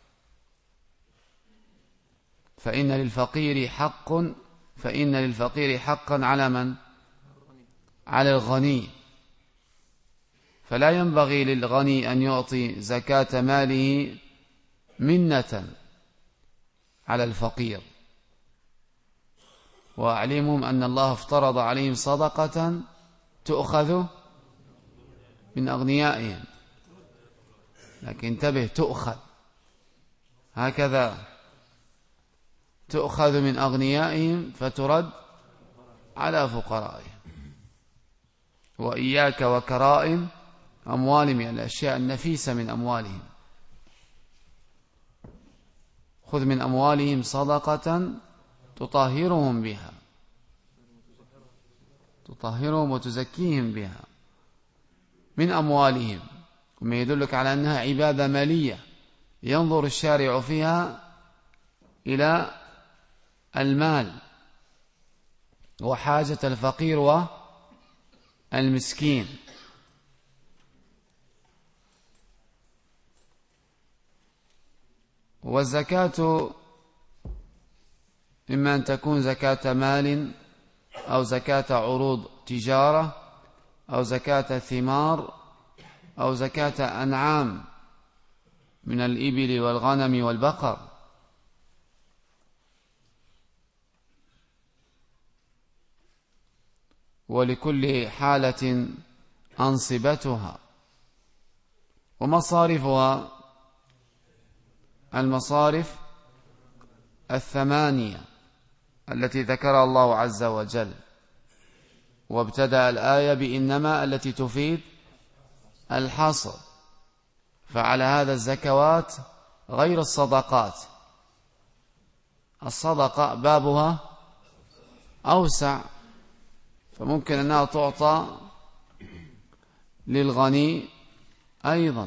فإن للفقير حق فإن للفقير حقا على من؟ على الغني. فلا ينبغي للغني أن يعطي زكاة ماله منة على الفقير. وأعلمهم أن الله افترض عليهم صدقة تؤخذ من أغنيائهم، لكن انتبه، تؤخذ هكذا، تؤخذ من أغنيائهم فترد على فقرائهم. وإياك وكرائم أموالهم، يعني الأشياء النفيسة من أموالهم. خذ من أموالهم صدقة تطهرهم بها تطهرهم وتزكيهم بها من أموالهم، وما يدلك على أنها عبادة مالية ينظر الشارع فيها إلى المال وحاجة الفقير والمسكين. والزكاة إما أن تكون زكاة مال، أو زكاة عروض تجارة، أو زكاة ثمار، أو زكاة أنعام من الإبل والغنم والبقر. ولكل حالة أنصبتها. ومصارفها المصارف الثمانية التي ذكرها الله عز وجل، وابتدأ الآية بإنما التي تفيد الحصر. فعلى هذا الزكوات غير الصدقات. الصدقة بابها أوسع، فممكن أنها تعطى للغني أيضا،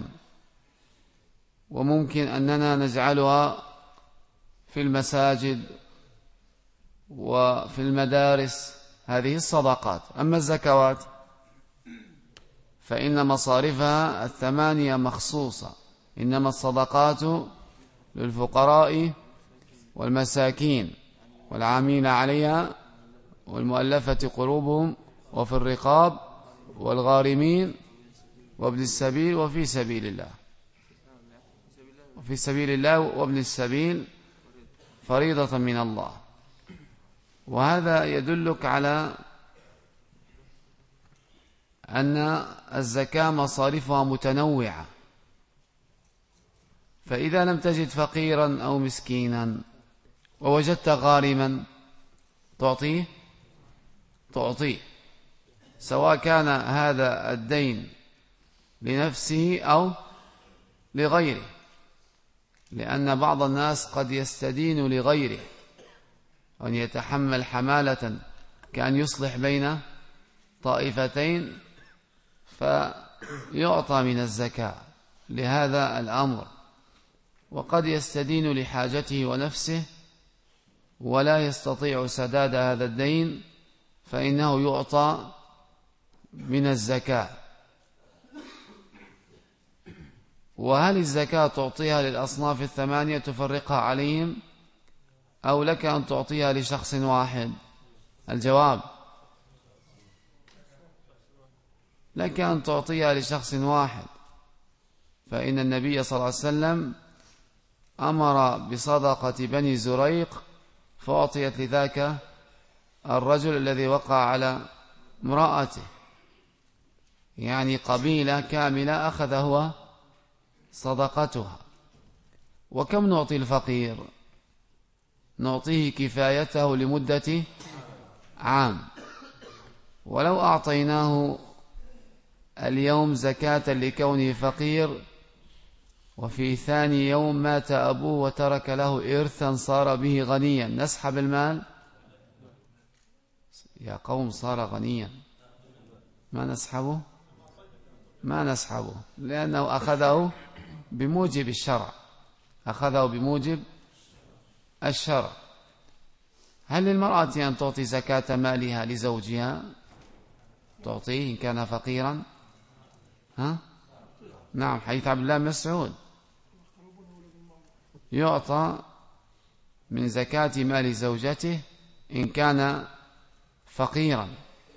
وممكن أننا نجعلها في المساجد وفي المدارس، هذه الصدقات. أما الزكوات فإن مصارفها الثمانية مخصوصة، إنما الصدقات للفقراء والمساكين والعاملين عليها والمؤلفة قلوبهم وفي الرقاب والغارمين وابن السبيل وفي سبيل الله. وفي سبيل الله وابن السبيل فريضة من الله. وهذا يدلك على أن الزكاة مصارفها متنوعة. فإذا لم تجد فقيرا أو مسكينا ووجدت غارما تعطيه تعطيه سواء كان هذا الدين لنفسه أو لغيره، لأن بعض الناس قد يستدين لغيره، أن يتحمل حمالة كأن يصلح بين طائفتين فيعطى من الزكاة لهذا الأمر. وقد يستدين لحاجته ونفسه ولا يستطيع سداد هذا الدين، فإنه يعطى من الزكاة. وهل الزكاة تعطيها للأصناف الثمانية تفرقها عليهم، أو لك أن تعطيها لشخص واحد؟ الجواب لك أن تعطيها لشخص واحد، فإن النبي صلى الله عليه وسلم أمر بصدقة بني زريق فأعطيت لذاك الرجل الذي وقع على امرأته، يعني قبيلة كاملة أخذ هو صدقتها. وكم نعطي الفقير؟ نعطيه كفايته لمدة عام. ولو أعطيناه اليوم زكاة لكونه فقير، وفي ثاني يوم مات أبوه وترك له إرثا صار به غنيا، نسحب المال؟ يا قوم صار غنيا، ما نسحبه ما نسحبه لأنه أخذه بموجب الشرع، أخذه بموجب الشرع. هل للمرأة أن تعطي زكاة مالها لزوجها؟ تعطيه إن كان فقيرا؟ ها؟ نعم، حديث عبد الله بن مسعود يعطى من زكاة مال زوجته إن كان فقيرا.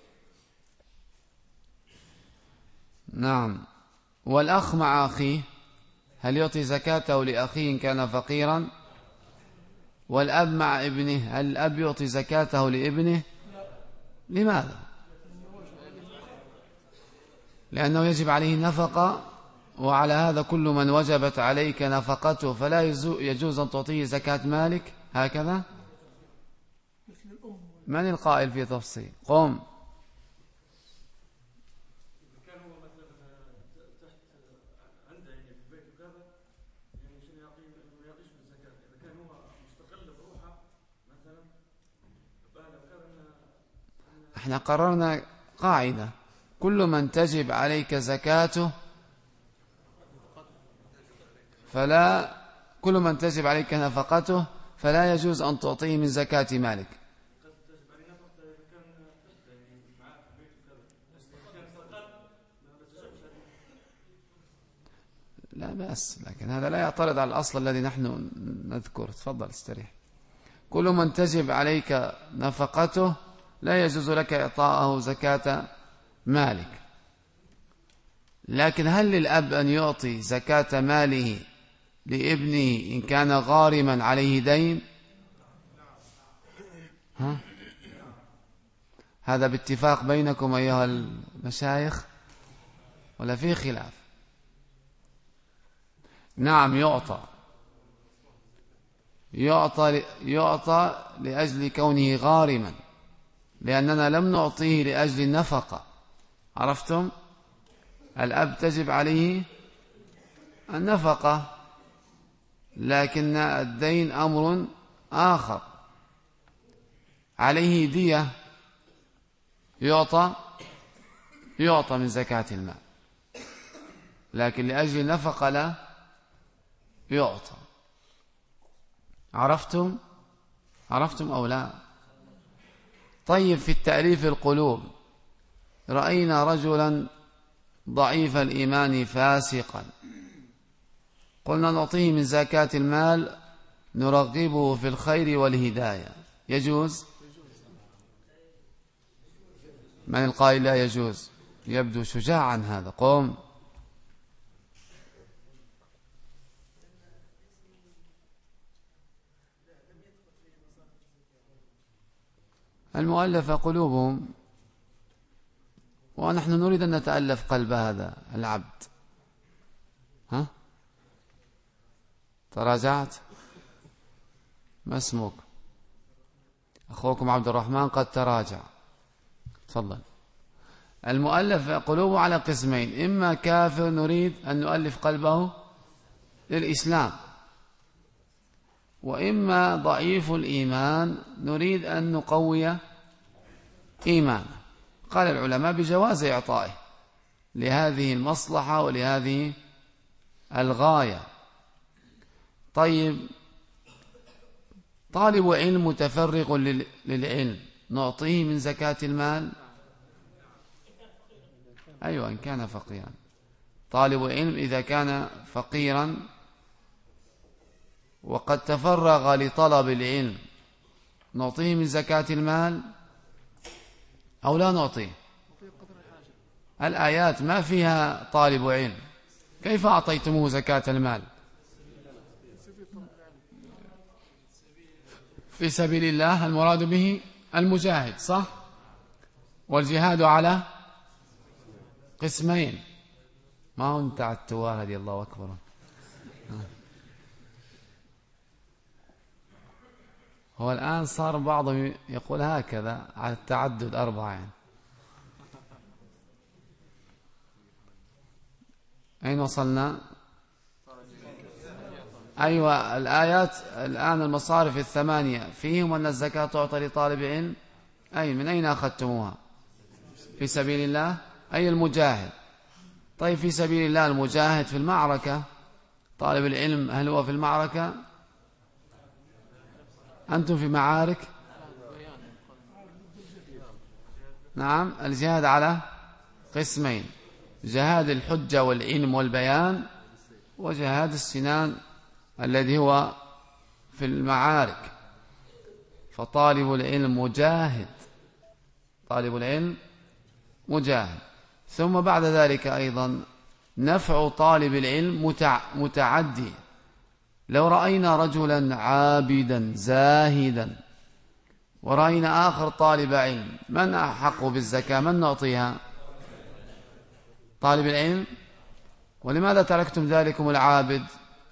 نعم. والأخ مع أخيه هل يعطي زكاته لأخيه إن كان فقيرا؟ والأب مع ابنه هل الأب يعطي زكاته لابنه؟ لماذا؟ لأنه يجب عليه النفقة، وعلى هذا كل من وجبت عليك نفقته فلا يجوز أن تعطيه زكاة مالك. هكذا. من القائل في تفصيل؟ قم. احنا قررنا قاعدة: كل من تجب عليك زكاته فلا كل من تجب عليك نفقته فلا يجوز أن تعطيه من زكاة مالك. لا بأس، لكن هذا لا يعترض على الأصل الذي نحن نذكر. تفضل استريح. كل من تجب عليك نفقته لا يجوز لك إعطاءه زكاة مالك. لكن هل للأب أن يعطي زكاة ماله لابنه إن كان غارما عليه دين؟ ها؟ هذا باتفاق بينكم أيها المشايخ ولا في خلاف؟ نعم، يعطى يعطى يعطى لأجل كونه غارما، لأننا لم نعطيه لأجل النفقة. عرفتم؟ الأب تجب عليه النفقة، لكن الدين أمر آخر. عليه دية، يعطى يعطى من زكاة المال، لكن لأجل النفقة لا يعطى. عرفتم؟ عرفتم أو لا؟ طيب، في التأليف القلوب رأينا رجلا ضعيف الإيمان فاسقا، قلنا نعطيه من زكاة المال نرغبه في الخير والهداية، يجوز؟ من القائل لا يجوز؟ يبدو شجاعا هذا. قم. المؤلف قلوبهم، ونحن نريد أن نتألف قلب هذا العبد. ها؟ تراجعت؟ ما اسمك؟ أخوكم عبد الرحمن قد تراجع. تفضل. المؤلف قلوبه على قسمين: إما كافر نريد أن نؤلف قلبه للإسلام، وإما ضعيف الإيمان نريد أن نقوي إيمانه. قال العلماء بجواز إعطائه لهذه المصلحة ولهذه الغاية. طيب، طالب علم متفرغ للعلم نعطيه من زكاة المال؟ أيوة، إن كان فقيرا. طالب علم إذا كان فقيرا وقد تفرغ لطلب العلم نعطيه من زكاة المال أو لا نعطيه؟ الآيات ما فيها طالب علم، كيف أعطيتموه زكاة المال؟ في سبيل الله المراد به المجاهد، صح؟ والجهاد على قسمين. ما هو انت على التواه هذه؟ الله أكبر. هو الآن صار بعضهم يقول هكذا على التعدد أربعة يعني. أين وصلنا؟ أيوة، الآيات الآن المصارف الثمانية فيهم أن الزكاة تعطى لطالب علم. أي من أين أخذتموها؟ في سبيل الله، أي المجاهد. طيب، في سبيل الله المجاهد في المعركة، طالب العلم هل هو في المعركة؟ أنتم في معارك؟ نعم، الجهاد على قسمين: جهاد الحجة والعلم والبيان، وجهاد السنان الذي هو في المعارك. فطالب العلم مجاهد، طالب العلم مجاهد. ثم بعد ذلك أيضا نفع طالب العلم متعدي. لو رأينا رجلا عابدا زاهدا ورأينا آخر طالب علم، من أحق بالزكاة؟ من نعطيها؟ طالب العلم. ولماذا تركتم ذلكم العابد؟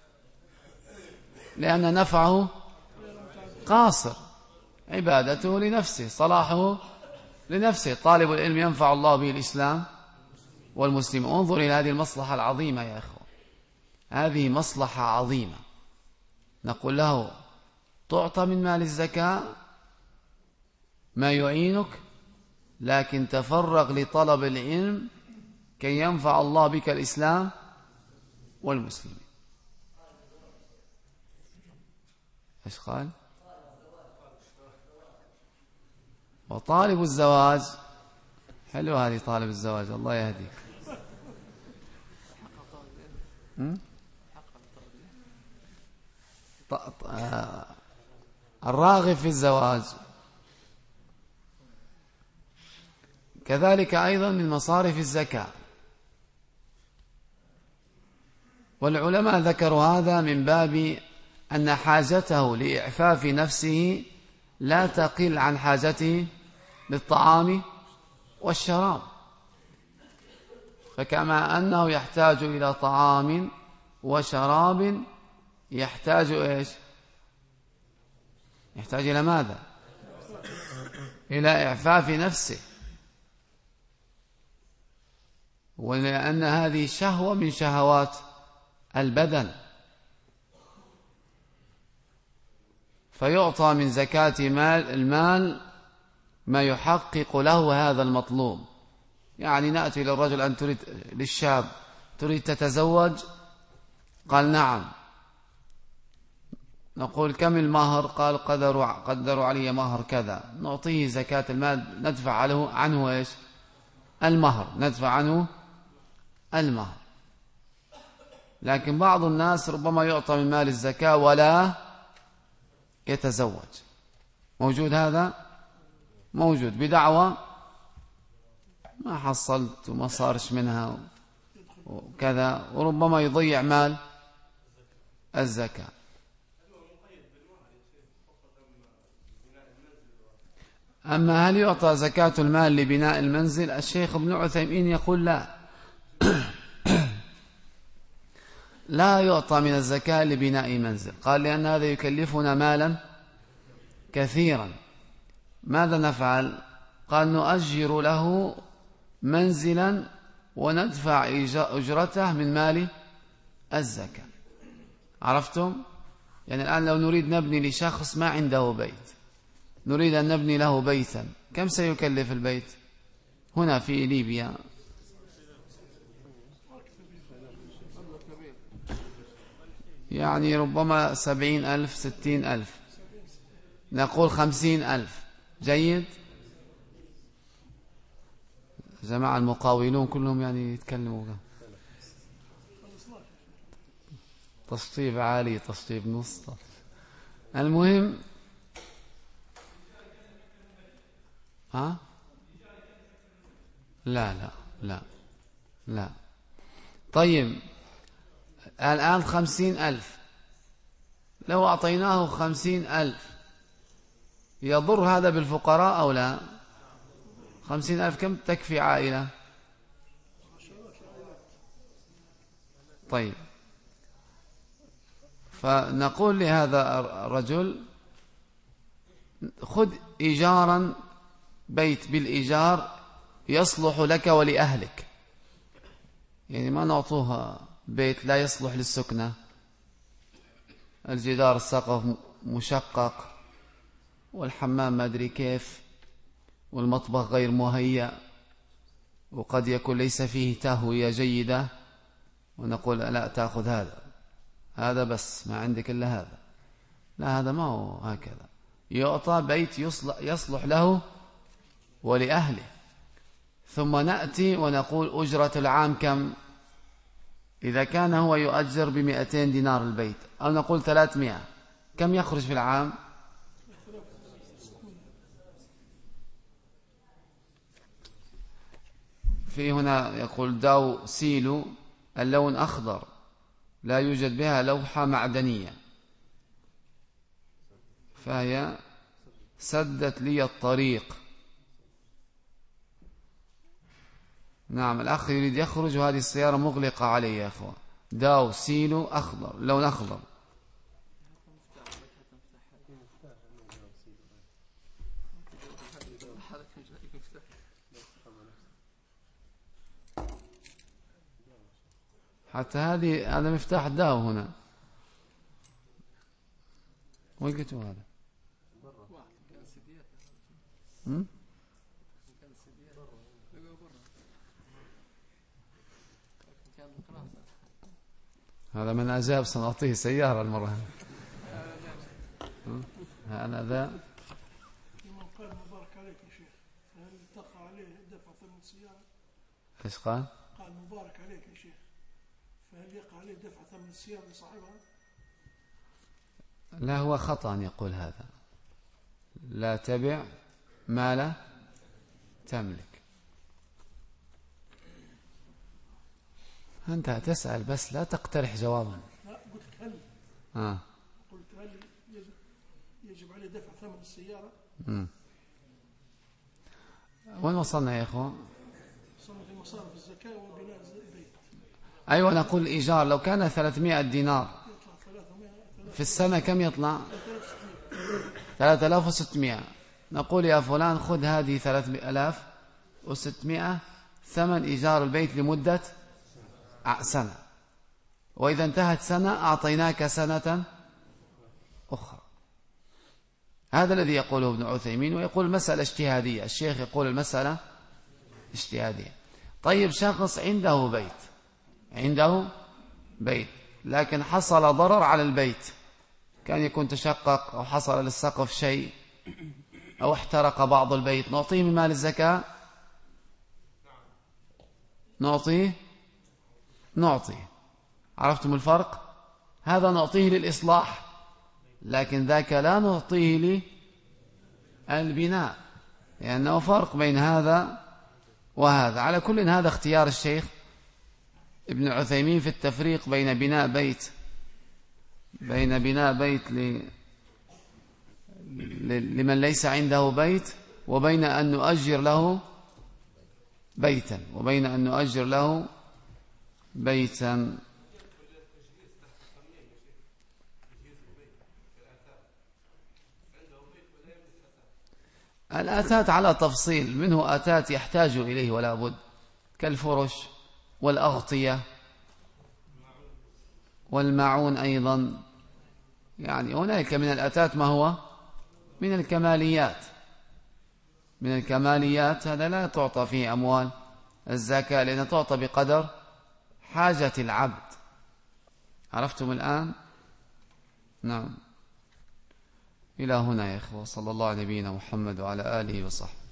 لأن نفعه قاصر، عبادته لنفسه، صلاحه لنفسه. طالب العلم ينفع الله به الإسلام والمسلم. انظر إلى هذه المصلحة العظيمة يا أخوة، هذه مصلحة عظيمة. نقول له تعطى من مال الزكاة ما يعينك، لكن تفرغ لطلب العلم كي ينفع الله بك الإسلام والمسلمين. ايش قال؟ وطالب الزواج، حلو هذه طالب الزواج، الله يهديك. الراغب في الزواج كذلك أيضا من مصارف الزكاة. والعلماء ذكروا هذا من باب أن حاجته لإعفاف نفسه لا تقل عن حاجته للطعام والشراب. فكما أنه يحتاج إلى طعام وشراب، يحتاج إيش؟ يحتاج إلى ماذا؟ إلى إعفاف نفسه. ولأن هذه شهوة من شهوات البدن، فيعطى من زكاة مال المال ما يحقق له هذا المطلوب. يعني نأتي للرجل أن تريد، للشاب تريد تتزوج؟ قال نعم. نقول كم المهر؟ قال قدروا قدروا علي مهر كذا. نعطيه زكاة المال، ندفع عنه عنه ايش؟ المهر، ندفع عنه المهر. لكن بعض الناس ربما يعطى من مال الزكاة ولا يتزوج. موجود هذا؟ موجود، بدعوى ما حصلت وما صارش منها وكذا، وربما يضيع مال الزكاة. أما هل يعطى زكاة المال لبناء المنزل؟ الشيخ ابن عثيمين يقول لا لا يعطى من الزكاة لبناء منزل. قال لأن هذا يكلفنا مالا كثيرا. ماذا نفعل؟ قال نؤجر له منزلا وندفع أجرته من مال الزكاة. عرفتم؟ يعني الآن لو نريد نبني لشخص ما عنده بيت، نريد أن نبني له بيتا، كم سيكلف البيت؟ هنا في ليبيا يعني ربما سبعين ألف ستين ألف، نقول خمسين ألف. جيد؟ جماعة المقاولون كلهم يعني يتكلموا تشطيب عالي، تشطيب نص. المهم ها لا لا لا لا. طيب الآن خمسين ألف، لو أعطيناه خمسين ألف يضر هذا بالفقراء أو لا؟ خمسين ألف كم تكفي عائلة؟ طيب فنقول لهذا الرجل خذ إيجارا، بيت بالإيجار يصلح لك ولأهلك. يعني ما نعطوها بيت لا يصلح للسكنة، الجدار السقف مشقق والحمام ما أدري كيف والمطبخ غير مهيأ وقد يكون ليس فيه تهوية جيدة، ونقول لا تأخذ هذا، هذا بس ما عندك إلا هذا. لا، هذا ما هو هكذا. يعطى بيت يصلح له ولأهله، ثم نأتي ونقول أجرة العام كم؟ إذا كان هو يؤجر بمئتين دينار البيت، أو نقول ثلاثمائة، كم يخرج في العام؟ في هنا يقول داو سيلو اللون أخضر، لا يوجد بها لوحة معدنية، فهي سدت لي الطريق. نعم، الأخ يريد يخرج وهذه السيارة مغلقة عليه يا أخوة. داو سيلو أخضر، لون أخضر. حتى هذه هذا مفتاح داو هنا. وين قلتوا هذا؟ هم؟ هذا من أجاب سنعطيه سيارة المرة. أنا ذا قال مبارك عليك يا شيخ، هل تقع عليه دفع ثمن السيارة؟ إيش قال؟ قال مبارك عليك يا شيخ، فهل يقع عليه دفع ثمن السيارة لصاحبها؟ لا، هو خطأ أن يقول هذا. لا تبع ما لا تملك. أنت تسأل بس لا تقترح جوابا. لا، قلت هل آه. قلت هل يجب, يجب عليه دفع ثمن السيارة؟ مم. وين وصلنا يا إخوة؟ وصلنا في مصارف الزكاة وبناء البيت. أيوة، نقول الإيجار لو كان ثلاثمائة دينار في السنة كم يطلع؟ ثلاثة آلاف وستمائة. نقول يا فلان خذ هذه ثلاثة آلاف وستمائة ثمن إيجار البيت لمدة سنة، وإذا انتهت سنة أعطيناك سنة أخرى. هذا الذي يقوله ابن عثيمين، ويقول المسألة اجتهادية. الشيخ يقول المسألة اجتهادية. طيب، شخص عنده بيت عنده بيت لكن حصل ضرر على البيت، كان يكون تشقق أو حصل للسقف شيء أو احترق بعض البيت، نعطيه من مال الزكاة؟ نعطيه نعطيه عرفتم الفرق؟ هذا نعطيه للإصلاح، لكن ذاك لا نعطيه للبناء، لأنه فرق بين هذا وهذا. على كل، هذا اختيار الشيخ ابن عثيمين في التفريق بين بناء بيت بين بناء بيت ل... لمن ليس عنده بيت، وبين أن نؤجر له بيتا وبين أن نؤجر له بيتا. الآتات على تفصيل، منه آتات يحتاج إليه ولا بد، كالفرش والأغطية والماعون أيضا. يعني هناك من الآتات ما هو من الكماليات من الكماليات هذا لا تعطى فيه أموال الزكاة، لأنها تعطى بقدر حاجة العبد. عرفتم الآن؟ نعم. إلى هنا يا إخوة، صلى الله على نبينا محمد وعلى آله وصحبه.